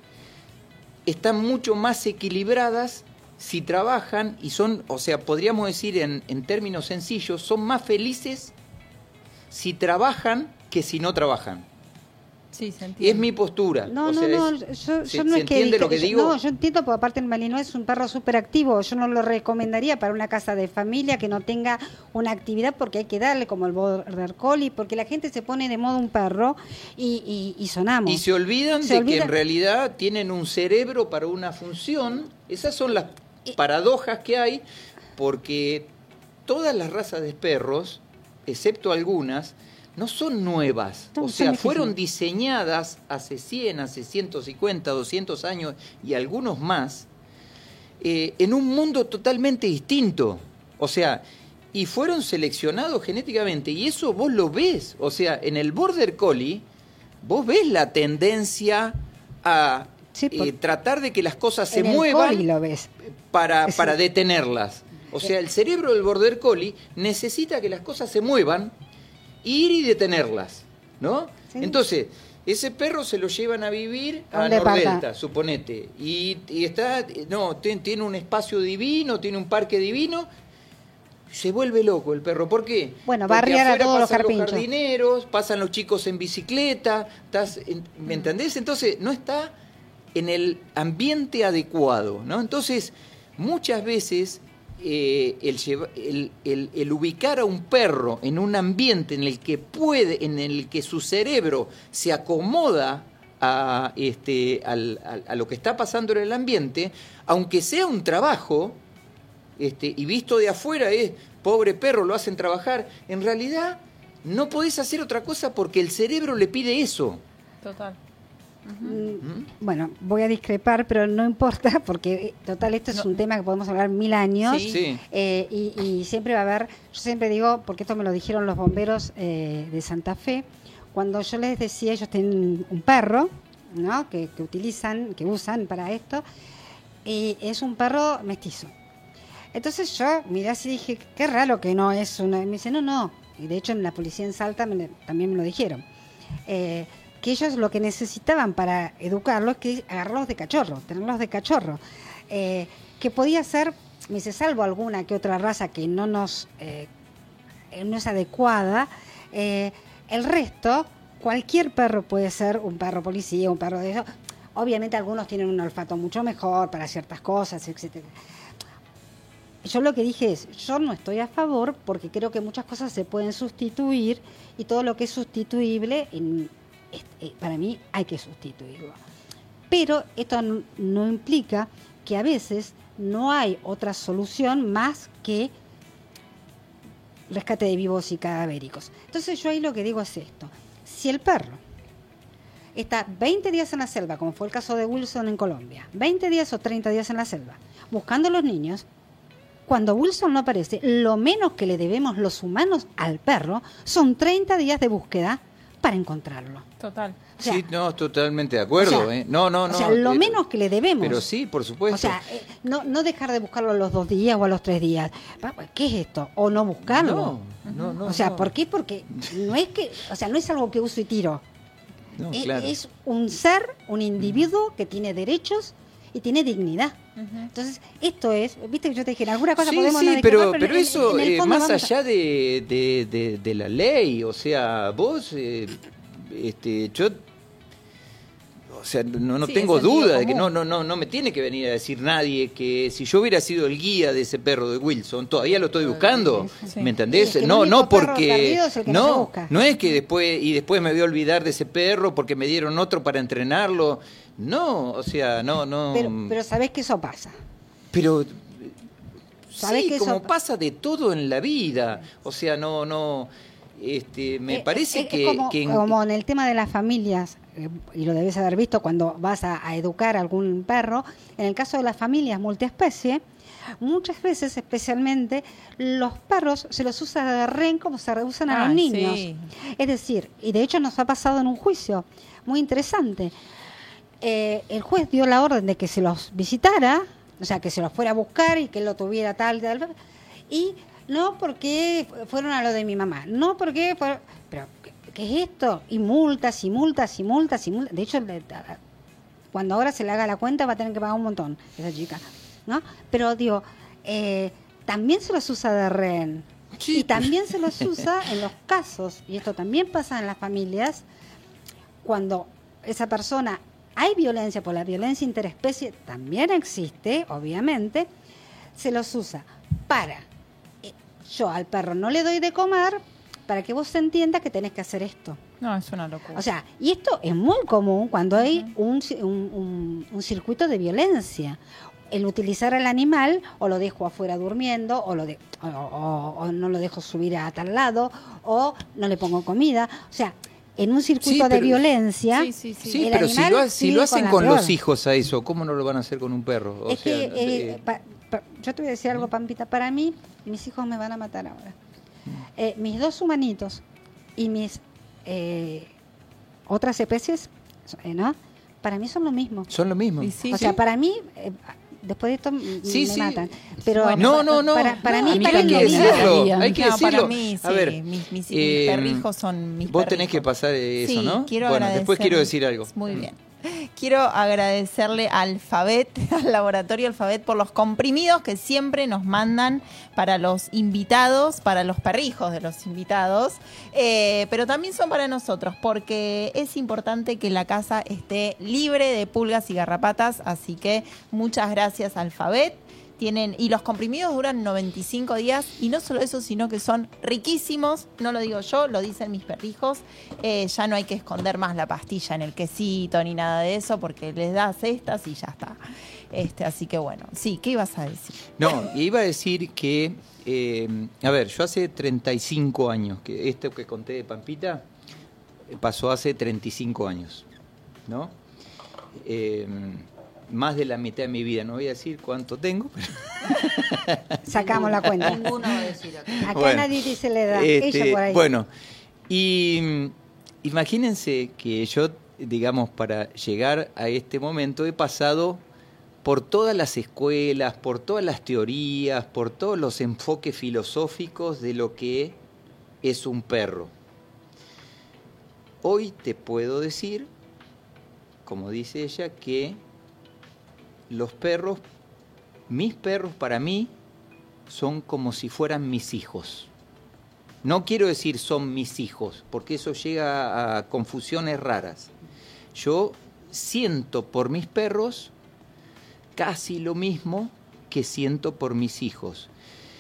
están mucho más equilibradas si trabajan y son, o sea, podríamos decir en términos sencillos, son más felices si trabajan que si no trabajan. Sí, se entiende. Es mi postura. No, o no, sea, no, yo no ¿se es que entiende lo que digo? No, yo entiendo, porque aparte el malinois es un perro súper activo. Yo no lo recomendaría para una casa de familia que no tenga una actividad, porque hay que darle como el border collie, porque la gente se pone de modo un perro y sonamos. Y se olvidan que en realidad tienen un cerebro para una función. Esas son las paradojas que hay, porque todas las razas de perros, excepto algunas, no son nuevas, o sea, fueron diseñadas hace 100, hace 150, 200 años y algunos más, en un mundo totalmente distinto, o sea, y fueron seleccionados genéticamente, y eso vos lo ves, o sea, en el Border Collie, vos ves la tendencia a tratar de que las cosas se muevan lo ves. para detenerlas. O sea, el cerebro del Border Collie necesita que las cosas se muevan, ir y detenerlas, ¿no? Sí. Entonces, ese perro se lo llevan a vivir a Nordelta, suponete, y tiene un espacio divino, tiene un parque divino, se vuelve loco el perro. ¿Por qué? Bueno, va a arriar a todos los carpinchos. Los jardineros, pasan los chicos en bicicleta, ¿me entendés? Entonces, no está en el ambiente adecuado, ¿no? Entonces, muchas veces el ubicar a un perro en un ambiente en el que su cerebro se acomoda a lo que está pasando en el ambiente, aunque sea un trabajo, y visto de afuera es pobre perro, lo hacen trabajar, en realidad no podés hacer otra cosa porque el cerebro le pide eso. Total. Bueno, voy a discrepar, pero no importa, porque total esto es un tema que podemos hablar 1000 años. Sí. Y siempre va a haber, yo siempre digo, porque esto me lo dijeron los bomberos de Santa Fe, cuando yo les decía, ellos tienen un perro, ¿no? que usan para esto, y es un perro mestizo. Entonces yo miré así y dije, qué raro que no es una. Y me dice, no, y de hecho en la policía en Salta también me lo dijeron. Que ellos lo que necesitaban para educarlos es que agarrarlos de cachorro, tenerlos de cachorro. Que podía ser, me dice, salvo alguna que otra raza que no no es adecuada, el resto, cualquier perro puede ser un perro policía, un perro de eso. Obviamente algunos tienen un olfato mucho mejor para ciertas cosas, etcétera. Yo lo que dije es, yo no estoy a favor porque creo que muchas cosas se pueden sustituir y todo lo que es sustituible para mí hay que sustituirlo. Pero esto no implica que a veces no hay otra solución más que rescate de vivos y cadavéricos. Entonces yo ahí lo que digo es esto. Si el perro está 20 días en la selva, como fue el caso de Wilson en Colombia, 20 días o 30 días en la selva, buscando a los niños, cuando Wilson no aparece, lo menos que le debemos los humanos al perro son 30 días de búsqueda para encontrarlo. Total. O sea, sí, no, totalmente de acuerdo. O sea, No. O sea, lo menos que le debemos. Pero sí, por supuesto. O sea, no dejar de buscarlo a los 2 días o a los 3 días. ¿Qué es esto? O no buscarlo. No. O sea, ¿por qué? Porque no es que, o sea, no es algo que uso y tiro. No, claro. Es un ser, un individuo que tiene derechos y tiene dignidad. Entonces, esto es, viste que yo te dije, en alguna cosa podemos no pero eso, más allá de la ley, o sea, vos, O sea, no Sí, tengo es sentido duda de que común. no me tiene que venir a decir nadie que si yo hubiera sido el guía de ese perro de Wilson, todavía lo estoy buscando, Sí. ¿me entendés? Es que el No, único perro porque perdido es el que no se busca. no es que después me voy a olvidar de ese perro porque me dieron otro para entrenarlo. No, o sea, no. Pero sabés que eso pasa. Pero ¿Sabés sí, que como eso- pasa de todo en la vida. O sea, me parece es como, que como en el tema de las familias, y lo debes haber visto cuando vas a educar a algún perro, en el caso de las familias multiespecie, muchas veces, especialmente, los perros se los usa de rehén como se usan a los niños. Sí. Es decir, y de hecho nos ha pasado en un juicio muy interesante. El juez dio la orden de que se los visitara, o sea, que se los fuera a buscar y que él lo tuviera tal, y no porque fueron a lo de mi mamá, no porque fueron, pero ¿qué es esto? Y multas, y multas, y multas, y multas. De hecho, cuando ahora se le haga la cuenta va a tener que pagar un montón, esa chica, ¿no? Pero digo, también se los usa de rehén. Sí. Y también se los usa en los casos, y esto también pasa en las familias, cuando esa persona, hay violencia, por la violencia interespecie también existe, obviamente, se los usa para, yo al perro no le doy de comer, para que vos entiendas que tenés que hacer esto. No, es una locura. O sea, y esto es muy común cuando hay un circuito de violencia. El utilizar al animal, o lo dejo afuera durmiendo, o no lo dejo subir a tal lado, o no le pongo comida. O sea, en un circuito de pero- violencia. Sí. Sí, el pero si animal lo sigue hacen la con peor. los hijos a eso, ¿cómo no lo van a hacer con un perro? O Es sea, que, yo te voy a decir algo, Pampita. Para mí, mis hijos me van a matar ahora. Mis dos humanitos y mis otras especies, ¿no? Para mí son lo mismo. son lo mismo. Y sí, o sea, para mí, después de esto Sí, me sí. matan. Pero Bueno, No. Para mí, a mí para hay mí que también es lo mismo. decirlo, hay que No, decirlo. para mí, sí, A ver, mis perrijos son mis vos perrijos. tenés que pasar eso, Sí, ¿no? quiero Bueno, después agradecer- quiero decir algo. Muy bien. Quiero agradecerle al Alfabet, al laboratorio Alfabet, por los comprimidos que siempre nos mandan para los invitados, para los perrijos de los invitados, pero también son para nosotros, porque es importante que la casa esté libre de pulgas y garrapatas, así que muchas gracias Alfabet. Y los comprimidos duran 95 días, y no solo eso, sino que son riquísimos, no lo digo yo, lo dicen mis perrijos. Ya no hay que esconder más la pastilla en el quesito ni nada de eso, porque les das estas y ya está. Así que bueno, sí, ¿qué ibas a decir? No, iba a decir que, a ver, yo hace 35 años, que esto que conté de Pampita pasó hace 35 años, ¿no? Más de la mitad de mi vida, no voy a decir cuánto tengo, pero Sacamos la cuenta. Ninguno va a decir acá. Acá Bueno, nadie dice la edad. Ella por ahí. Bueno, y imagínense que yo, digamos, para llegar a este momento he pasado por todas las escuelas, por todas las teorías, por todos los enfoques filosóficos de lo que es un perro. Hoy te puedo decir, como dice ella, que los perros, mis perros para mí, son como si fueran mis hijos. No quiero decir son mis hijos, porque eso llega a confusiones raras. Yo siento por mis perros casi lo mismo que siento por mis hijos.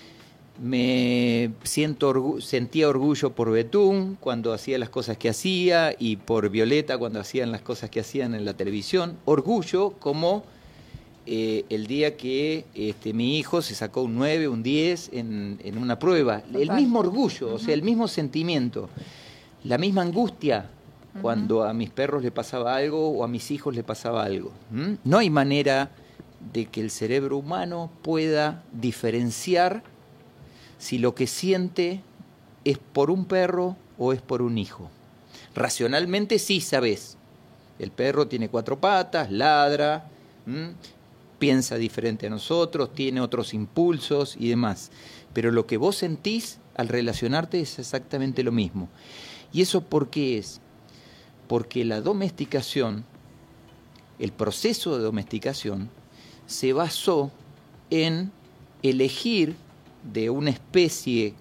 Sentía orgullo por Betún cuando hacía las cosas que hacía, y por Violeta cuando hacían las cosas que hacían en la televisión. Orgullo como el día que mi hijo se sacó un 9, un 10 en una prueba. El mismo orgullo, o sea, el mismo sentimiento, la misma angustia cuando a mis perros le pasaba algo o a mis hijos le pasaba algo. No hay manera de que el cerebro humano pueda diferenciar si lo que siente es por un perro o es por un hijo. Racionalmente sí sabés. El perro tiene 4 patas, ladra, piensa diferente a nosotros, tiene otros impulsos y demás. Pero lo que vos sentís al relacionarte es exactamente lo mismo. ¿Y eso por qué es? Porque la domesticación, el proceso de domesticación, se basó en elegir de una especie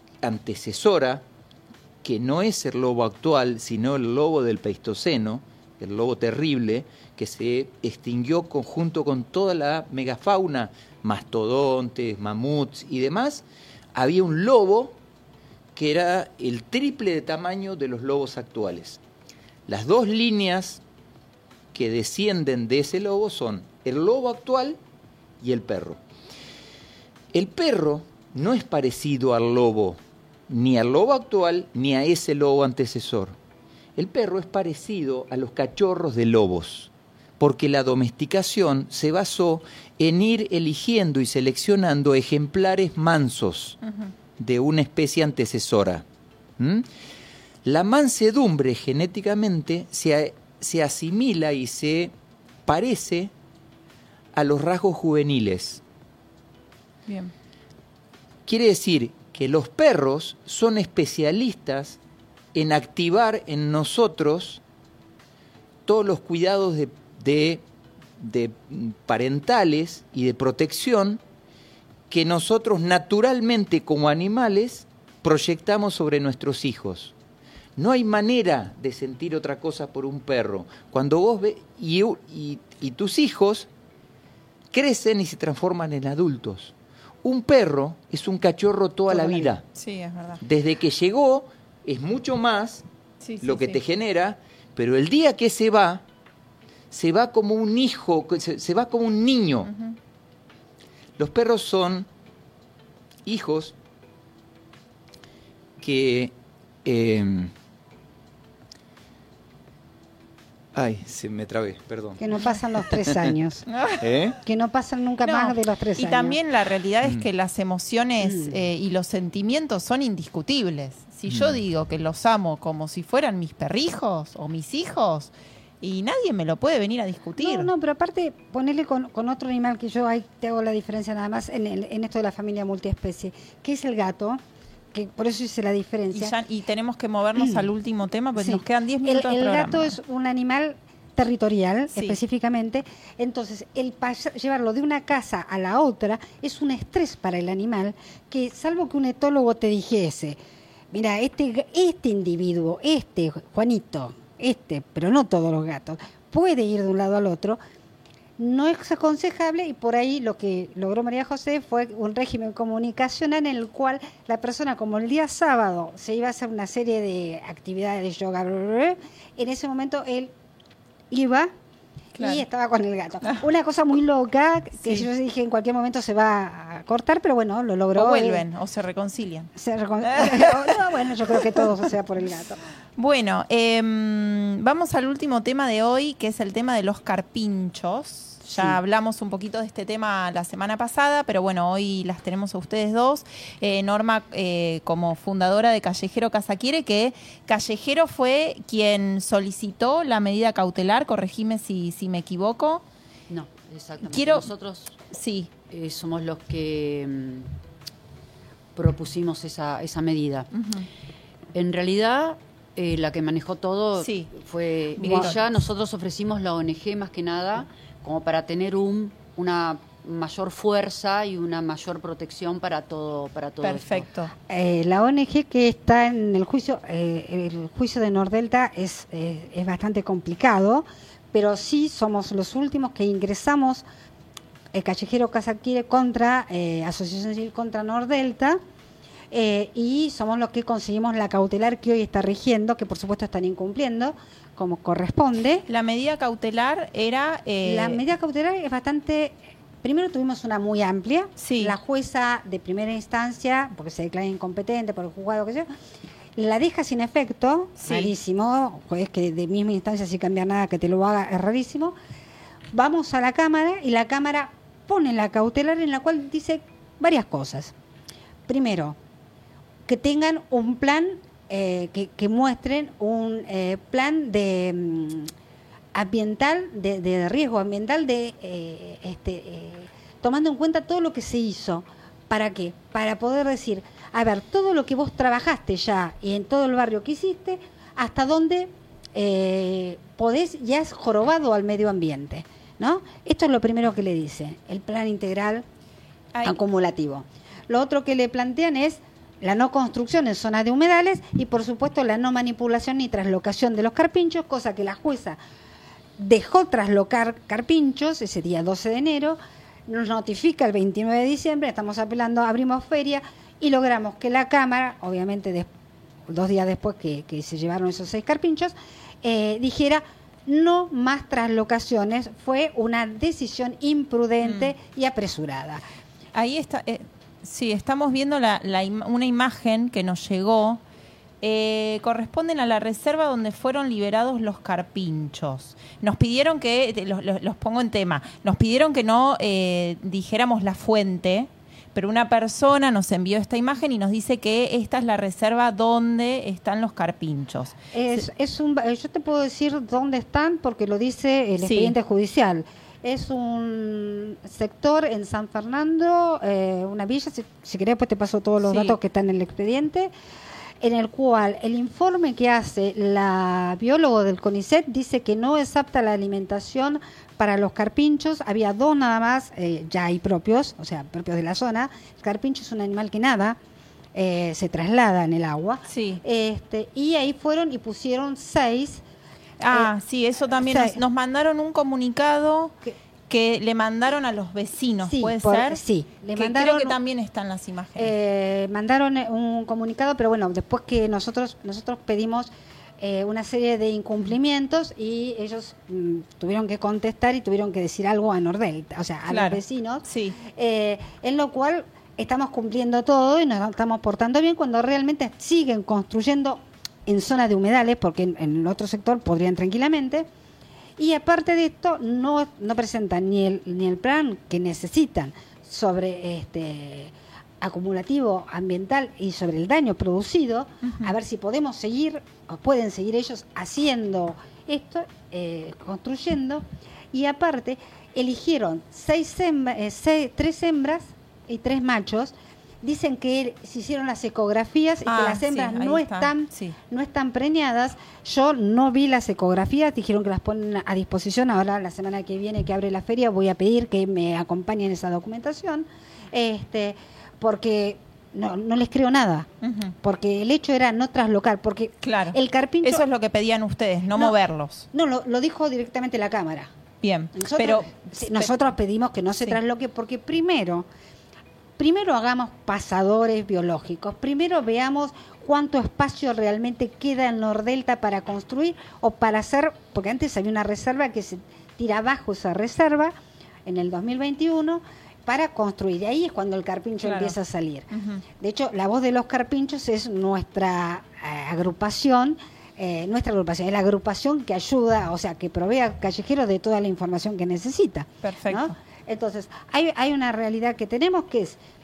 antecesora, que no es el lobo actual, sino el lobo del Pleistoceno, el lobo terrible, que se extinguió junto con toda la megafauna, mastodontes, mamuts y demás, había un lobo que era el triple de tamaño de los lobos actuales. Las dos líneas que descienden de ese lobo son el lobo actual y el perro. El perro no es parecido al lobo, ni al lobo actual, ni a ese lobo antecesor. El perro es parecido a los cachorros de lobos, porque la domesticación se basó en ir eligiendo y seleccionando ejemplares mansos de una especie antecesora. La mansedumbre genéticamente se asimila y se parece a los rasgos juveniles. Bien. Quiere decir que los perros son especialistas en activar en nosotros todos los cuidados de parentales y de protección que nosotros naturalmente como animales proyectamos sobre nuestros hijos. No hay manera de sentir otra cosa por un perro. Cuando vos ves y tus hijos crecen y se transforman en adultos. Un perro es un cachorro toda la vida. Sí, es verdad. Desde que llegó es mucho más lo que te genera, pero el día que se va como un hijo, se va como un niño. Los perros son hijos que... se me trabé, perdón. Que no pasan los 3 años. Que no pasan nunca más de los 3 años. Y también la realidad es que las emociones y los sentimientos son indiscutibles. Si yo digo que los amo como si fueran mis perrijos o mis hijos, y nadie me lo puede venir a discutir. No, pero aparte, ponerle con otro animal que yo ahí te hago la diferencia nada más en esto de la familia multiespecie, que es el gato, que por eso hice la diferencia. Y tenemos que movernos al último tema, porque nos quedan 10 minutos de programa. El gato es un animal territorial, específicamente, entonces llevarlo de una casa a la otra es un estrés para el animal, que salvo que un etólogo te dijese, mira, este individuo, Juanito, pero no todos los gatos, puede ir de un lado al otro, no es aconsejable, y por ahí lo que logró María José fue un régimen comunicacional en el cual la persona, como el día sábado se iba a hacer una serie de actividades de yoga, en ese momento él iba y estaba con el gato. Una cosa muy loca que yo dije en cualquier momento se va a cortar, pero bueno, lo logró. O vuelven, o se reconcilian. No, bueno, yo creo que todo sea por el gato. Bueno, vamos al último tema de hoy, que es el tema de los carpinchos. Ya hablamos un poquito de este tema la semana pasada, pero bueno, hoy las tenemos a ustedes dos. Norma, como fundadora de Callejero Casaquiere, que Callejero fue quien solicitó la medida cautelar, corregime si me equivoco. No, exactamente. Nosotros somos los que propusimos esa medida. En realidad... la que manejó todo fue ella. Nosotros ofrecimos la ONG más que nada como para tener una mayor fuerza y una mayor protección para todo. Perfecto. La ONG que está en el juicio de Nordelta es bastante complicado, pero sí somos los últimos que ingresamos el Callejero Casaquiere contra Asociación Civil contra Nordelta. Y somos los que conseguimos la cautelar que hoy está rigiendo, que por supuesto están incumpliendo como corresponde. La medida cautelar era... La medida cautelar es bastante... Primero tuvimos una muy amplia. La jueza de primera instancia, porque se declara incompetente por el juzgado, que sea, la deja sin efecto, rarísimo, juez que de misma instancia sin cambiar nada que te lo haga, es rarísimo. Vamos a la Cámara y la Cámara pone la cautelar en la cual dice varias cosas. Primero, que tengan un plan, que muestren un plan de ambiental, de riesgo ambiental, tomando en cuenta todo lo que se hizo. ¿Para qué? Para poder decir, a ver, todo lo que vos trabajaste ya y en todo el barrio que hiciste, hasta dónde podés, ya es jorobado al medio ambiente, ¿no? Esto es lo primero que le dice, el plan integral acumulativo. Lo otro que le plantean es la no construcción en zonas de humedales y, por supuesto, la no manipulación ni traslocación de los carpinchos, cosa que la jueza dejó traslocar carpinchos ese día 12 de enero, nos notifica el 29 de diciembre, estamos apelando, abrimos feria y logramos que la Cámara, obviamente 2 días después que se llevaron esos 6 carpinchos, dijera no más traslocaciones. Fue una decisión imprudente y apresurada. Ahí está, sí, estamos viendo una imagen que nos llegó. Corresponden a la reserva donde fueron liberados los carpinchos. Nos pidieron que, los pongo en tema, nos pidieron que no dijéramos la fuente, pero una persona nos envió esta imagen y nos dice que esta es la reserva donde están los carpinchos. Yo te puedo decir dónde están porque lo dice el expediente judicial. Es un sector en San Fernando, una villa, si querés pues te paso todos los datos que están en el expediente, en el cual el informe que hace la biólogo del CONICET dice que no es apta la alimentación para los carpinchos. Había 2 nada más, ya hay propios, o sea, propios de la zona. El carpincho es un animal que nada, se traslada en el agua. Sí. Y ahí fueron y pusieron 6. Sí, eso también nos mandaron un comunicado que le mandaron a los vecinos, ¿puede ser? Sí, creo que también están las imágenes. Mandaron un comunicado, pero bueno, después que nosotros pedimos una serie de incumplimientos y ellos tuvieron que contestar y tuvieron que decir algo a Nordelta, o sea, a los vecinos, en lo cual estamos cumpliendo todo y nos estamos portando bien cuando realmente siguen construyendo en zona de humedales, porque en el otro sector podrían tranquilamente. Y aparte de esto, no presentan ni el plan que necesitan sobre acumulativo ambiental y sobre el daño producido. A ver si podemos seguir, o pueden seguir ellos haciendo esto, construyendo. Y aparte, eligieron 3 hembras y 3 machos. Dicen que se hicieron las ecografías y que las hembras no están preñadas. Yo no vi las ecografías, dijeron que las ponen a disposición. Ahora, la semana que viene que abre la feria, voy a pedir que me acompañen esa documentación, porque no les creo nada. Porque el hecho era no traslocar, porque el carpincho... Eso es lo que pedían ustedes, no moverlos. No, lo dijo directamente la Cámara. Bien, nosotros pedimos que no se trasloque porque primero hagamos pasadores biológicos, primero veamos cuánto espacio realmente queda en Nordelta para construir o para hacer, porque antes había una reserva que se tira abajo esa reserva en el 2021 para construir. Y ahí es cuando el carpincho empieza a salir. De hecho, la voz de los carpinchos es nuestra agrupación, es la agrupación que ayuda, o sea, que provee a Callejeros de toda la información que necesita. Perfecto. ¿No? Entonces, hay una realidad que tenemos que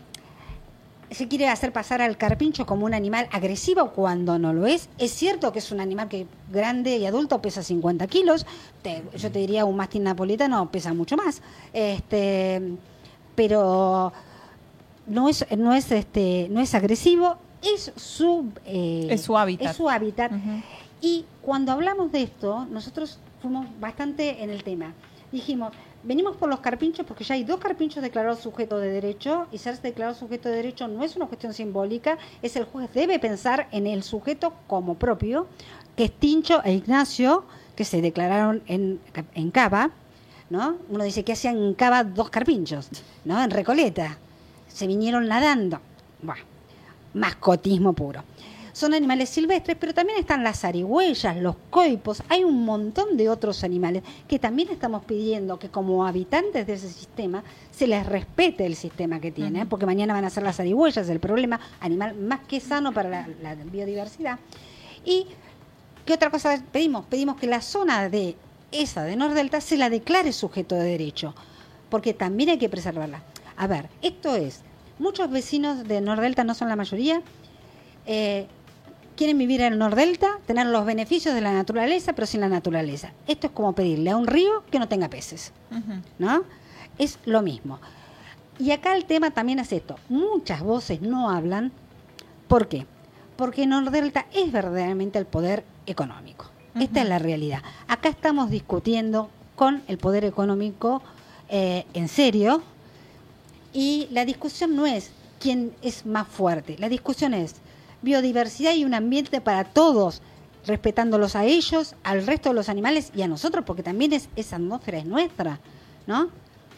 se quiere hacer pasar al carpincho como un animal agresivo cuando no lo es. Es cierto que es un animal que grande y adulto pesa 50 kilos. Yo te diría un mastín napolitano pesa mucho más. Pero no es agresivo, es su hábitat. Es su hábitat. Y cuando hablamos de esto, nosotros fuimos bastante en el tema. Dijimos, venimos por los carpinchos porque ya hay 2 carpinchos declarados sujetos de derecho, y ser declarado sujeto de derecho no es una cuestión simbólica, es el juez debe pensar en el sujeto como propio, que es Tincho e Ignacio, que se declararon en Cava, ¿no? Uno dice, ¿qué hacían en Cava 2 carpinchos? ¿No? En Recoleta. Se vinieron nadando. Bueno, mascotismo puro. Son animales silvestres, pero también están las zarigüeyas, los coipos. Hay un montón de otros animales que también estamos pidiendo que como habitantes de ese sistema se les respete el sistema que tiene, porque mañana van a ser las zarigüeyas el problema, animal más que sano para la biodiversidad. ¿Y qué otra cosa pedimos? Pedimos que la zona de Nordelta se la declare sujeto de derecho, porque también hay que preservarla. A ver, esto es, muchos vecinos de Nordelta, no son la mayoría, quieren vivir en el Nordelta, tener los beneficios de la naturaleza, pero sin la naturaleza. Esto es como pedirle a un río que no tenga peces, ¿no? Es lo mismo. Y acá el tema también es esto. Muchas voces no hablan. ¿Por qué? Porque Nordelta es verdaderamente el poder económico. Esta es la realidad. Acá estamos discutiendo con el poder económico en serio, y la discusión no es quién es más fuerte. La discusión es biodiversidad y un ambiente para todos respetándolos a ellos, al resto de los animales y a nosotros, porque también esa atmósfera es nuestra, ¿no?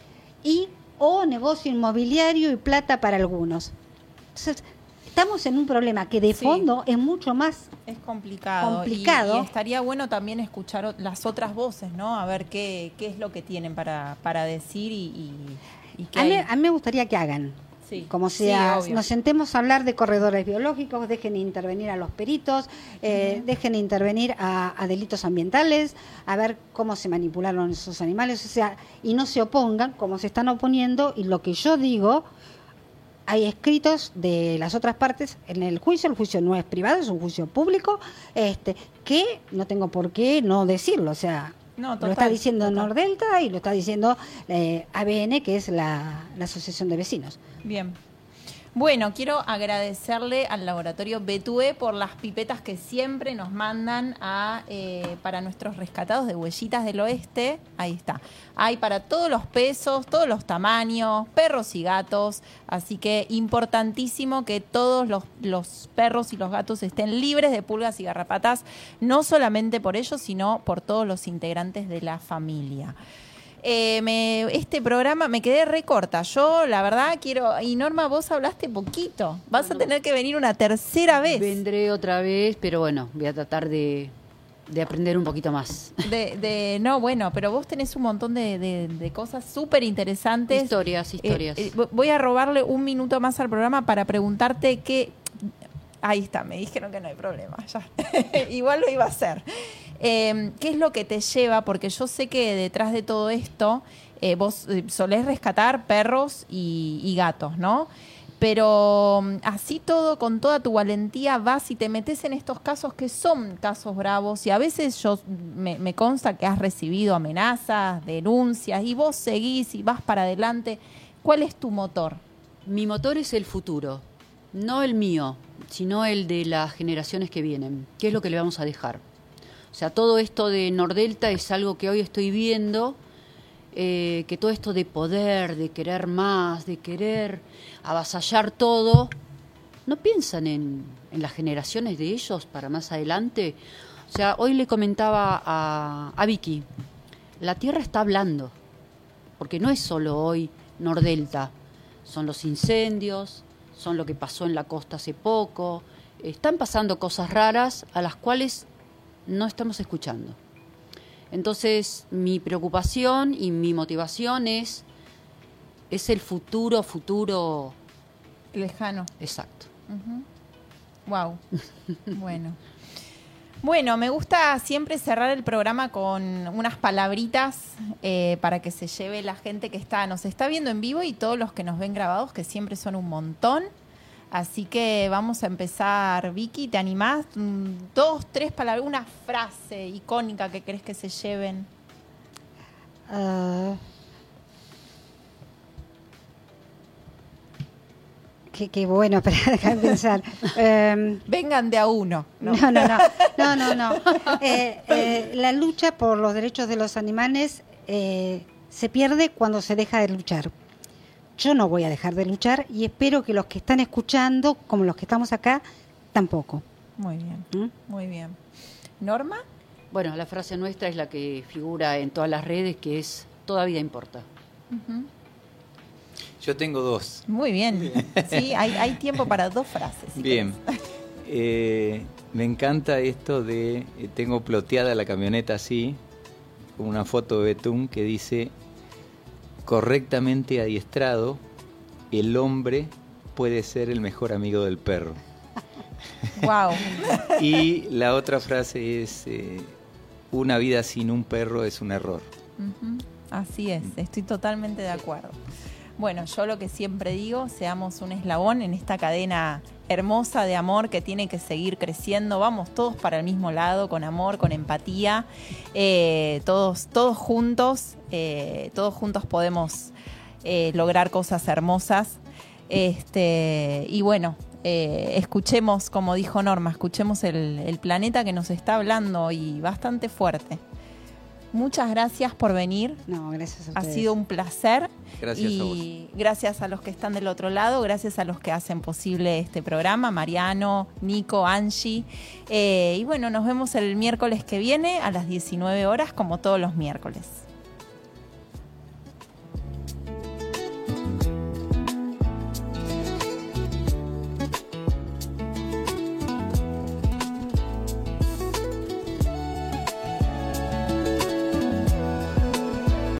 O negocio inmobiliario y plata para algunos. Entonces, estamos en un problema que de fondo es mucho más complicado. Y estaría bueno también escuchar las otras voces, ¿no? A ver qué es lo que tienen para decir y qué a mí me gustaría que hagan. Sí. Como sea, nos sentemos a hablar de corredores biológicos, dejen intervenir a los peritos, dejen intervenir a delitos ambientales, a ver cómo se manipularon esos animales, o sea, y no se opongan como se están oponiendo, y lo que yo digo, hay escritos de las otras partes en el juicio no es privado, es un juicio público, que no tengo por qué no decirlo, o sea... No, total, lo está diciendo Nordelta y lo está diciendo ABN, que es la Asociación de Vecinos. Bien. Bueno, quiero agradecerle al laboratorio Betue por las pipetas que siempre nos mandan para nuestros rescatados de Huellitas del Oeste. Ahí está. Hay para todos los pesos, todos los tamaños, perros y gatos. Así que importantísimo que todos los perros y los gatos estén libres de pulgas y garrapatas, no solamente por ellos, sino por todos los integrantes de la familia. Este programa me quedé recorta. Yo, la verdad, quiero... Y Norma, vos hablaste poquito. Vas a tener que venir una tercera vez. Vendré otra vez, pero bueno, voy a tratar de aprender un poquito más. No, bueno, pero vos tenés un montón de cosas súper interesantes. Historias. Voy a robarle un minuto más al programa para preguntarte qué... Ahí está, me dijeron que no hay problema. Ya. Igual lo iba a hacer. ¿Qué es lo que te lleva? Porque yo sé que detrás de todo esto vos solés rescatar perros y gatos, ¿no? Pero así todo, con toda tu valentía, vas y te metes en estos casos que son casos bravos, y a veces me consta que has recibido amenazas, denuncias, y vos seguís y vas para adelante. ¿Cuál es tu motor? Mi motor es el futuro, no el mío, sino el de las generaciones que vienen. ¿Qué es lo que le vamos a dejar? O sea, todo esto de Nordelta es algo que hoy estoy viendo, que todo esto de poder, de querer más, de querer avasallar todo, ¿no piensan en las generaciones de ellos para más adelante? O sea, hoy le comentaba a Vicky, la Tierra está hablando, porque no es solo hoy Nordelta, son los incendios, son lo que pasó en la costa hace poco, están pasando cosas raras a las cuales no estamos escuchando. Entonces, mi preocupación y mi motivación es el futuro lejano. Exacto. Wow. Bueno, me gusta siempre cerrar el programa con unas palabritas para que se lleve la gente que nos está viendo en vivo y todos los que nos ven grabados, que siempre son un montón. Así que vamos a empezar. Vicky, ¿te animás? 2, 3 palabras, una frase icónica que crees que se lleven. Qué bueno, pero déjame pensar. Vengan de a uno. No. La lucha por los derechos de los animales se pierde cuando se deja de luchar. Yo no voy a dejar de luchar y espero que los que están escuchando, como los que estamos acá, tampoco. Muy bien, muy bien. ¿Norma? Bueno, la frase nuestra es la que figura en todas las redes, que es toda vida importa. Yo tengo 2. Muy bien. Sí, hay tiempo para 2 frases. Si bien. Me encanta esto de... tengo ploteada la camioneta así, con una foto de Betún que dice... correctamente adiestrado, el hombre puede ser el mejor amigo del perro. Wow. Y la otra frase es, una vida sin un perro es un error. Así es, estoy totalmente de acuerdo. Bueno, yo lo que siempre digo, seamos un eslabón en esta cadena hermosa de amor que tiene que seguir creciendo. Vamos todos para el mismo lado, con amor, con empatía, todos juntos podemos lograr cosas hermosas. Y bueno, escuchemos, como dijo Norma, escuchemos el planeta que nos está hablando y bastante fuerte. muchas gracias por venir. No, gracias a Ha ustedes. sido un placer. Gracias a vos. Y gracias a los que están del otro lado, gracias a los que hacen posible este programa, Mariano, Nico, Angie. Y bueno, nos vemos el miércoles que viene a las 19 horas, como todos los miércoles.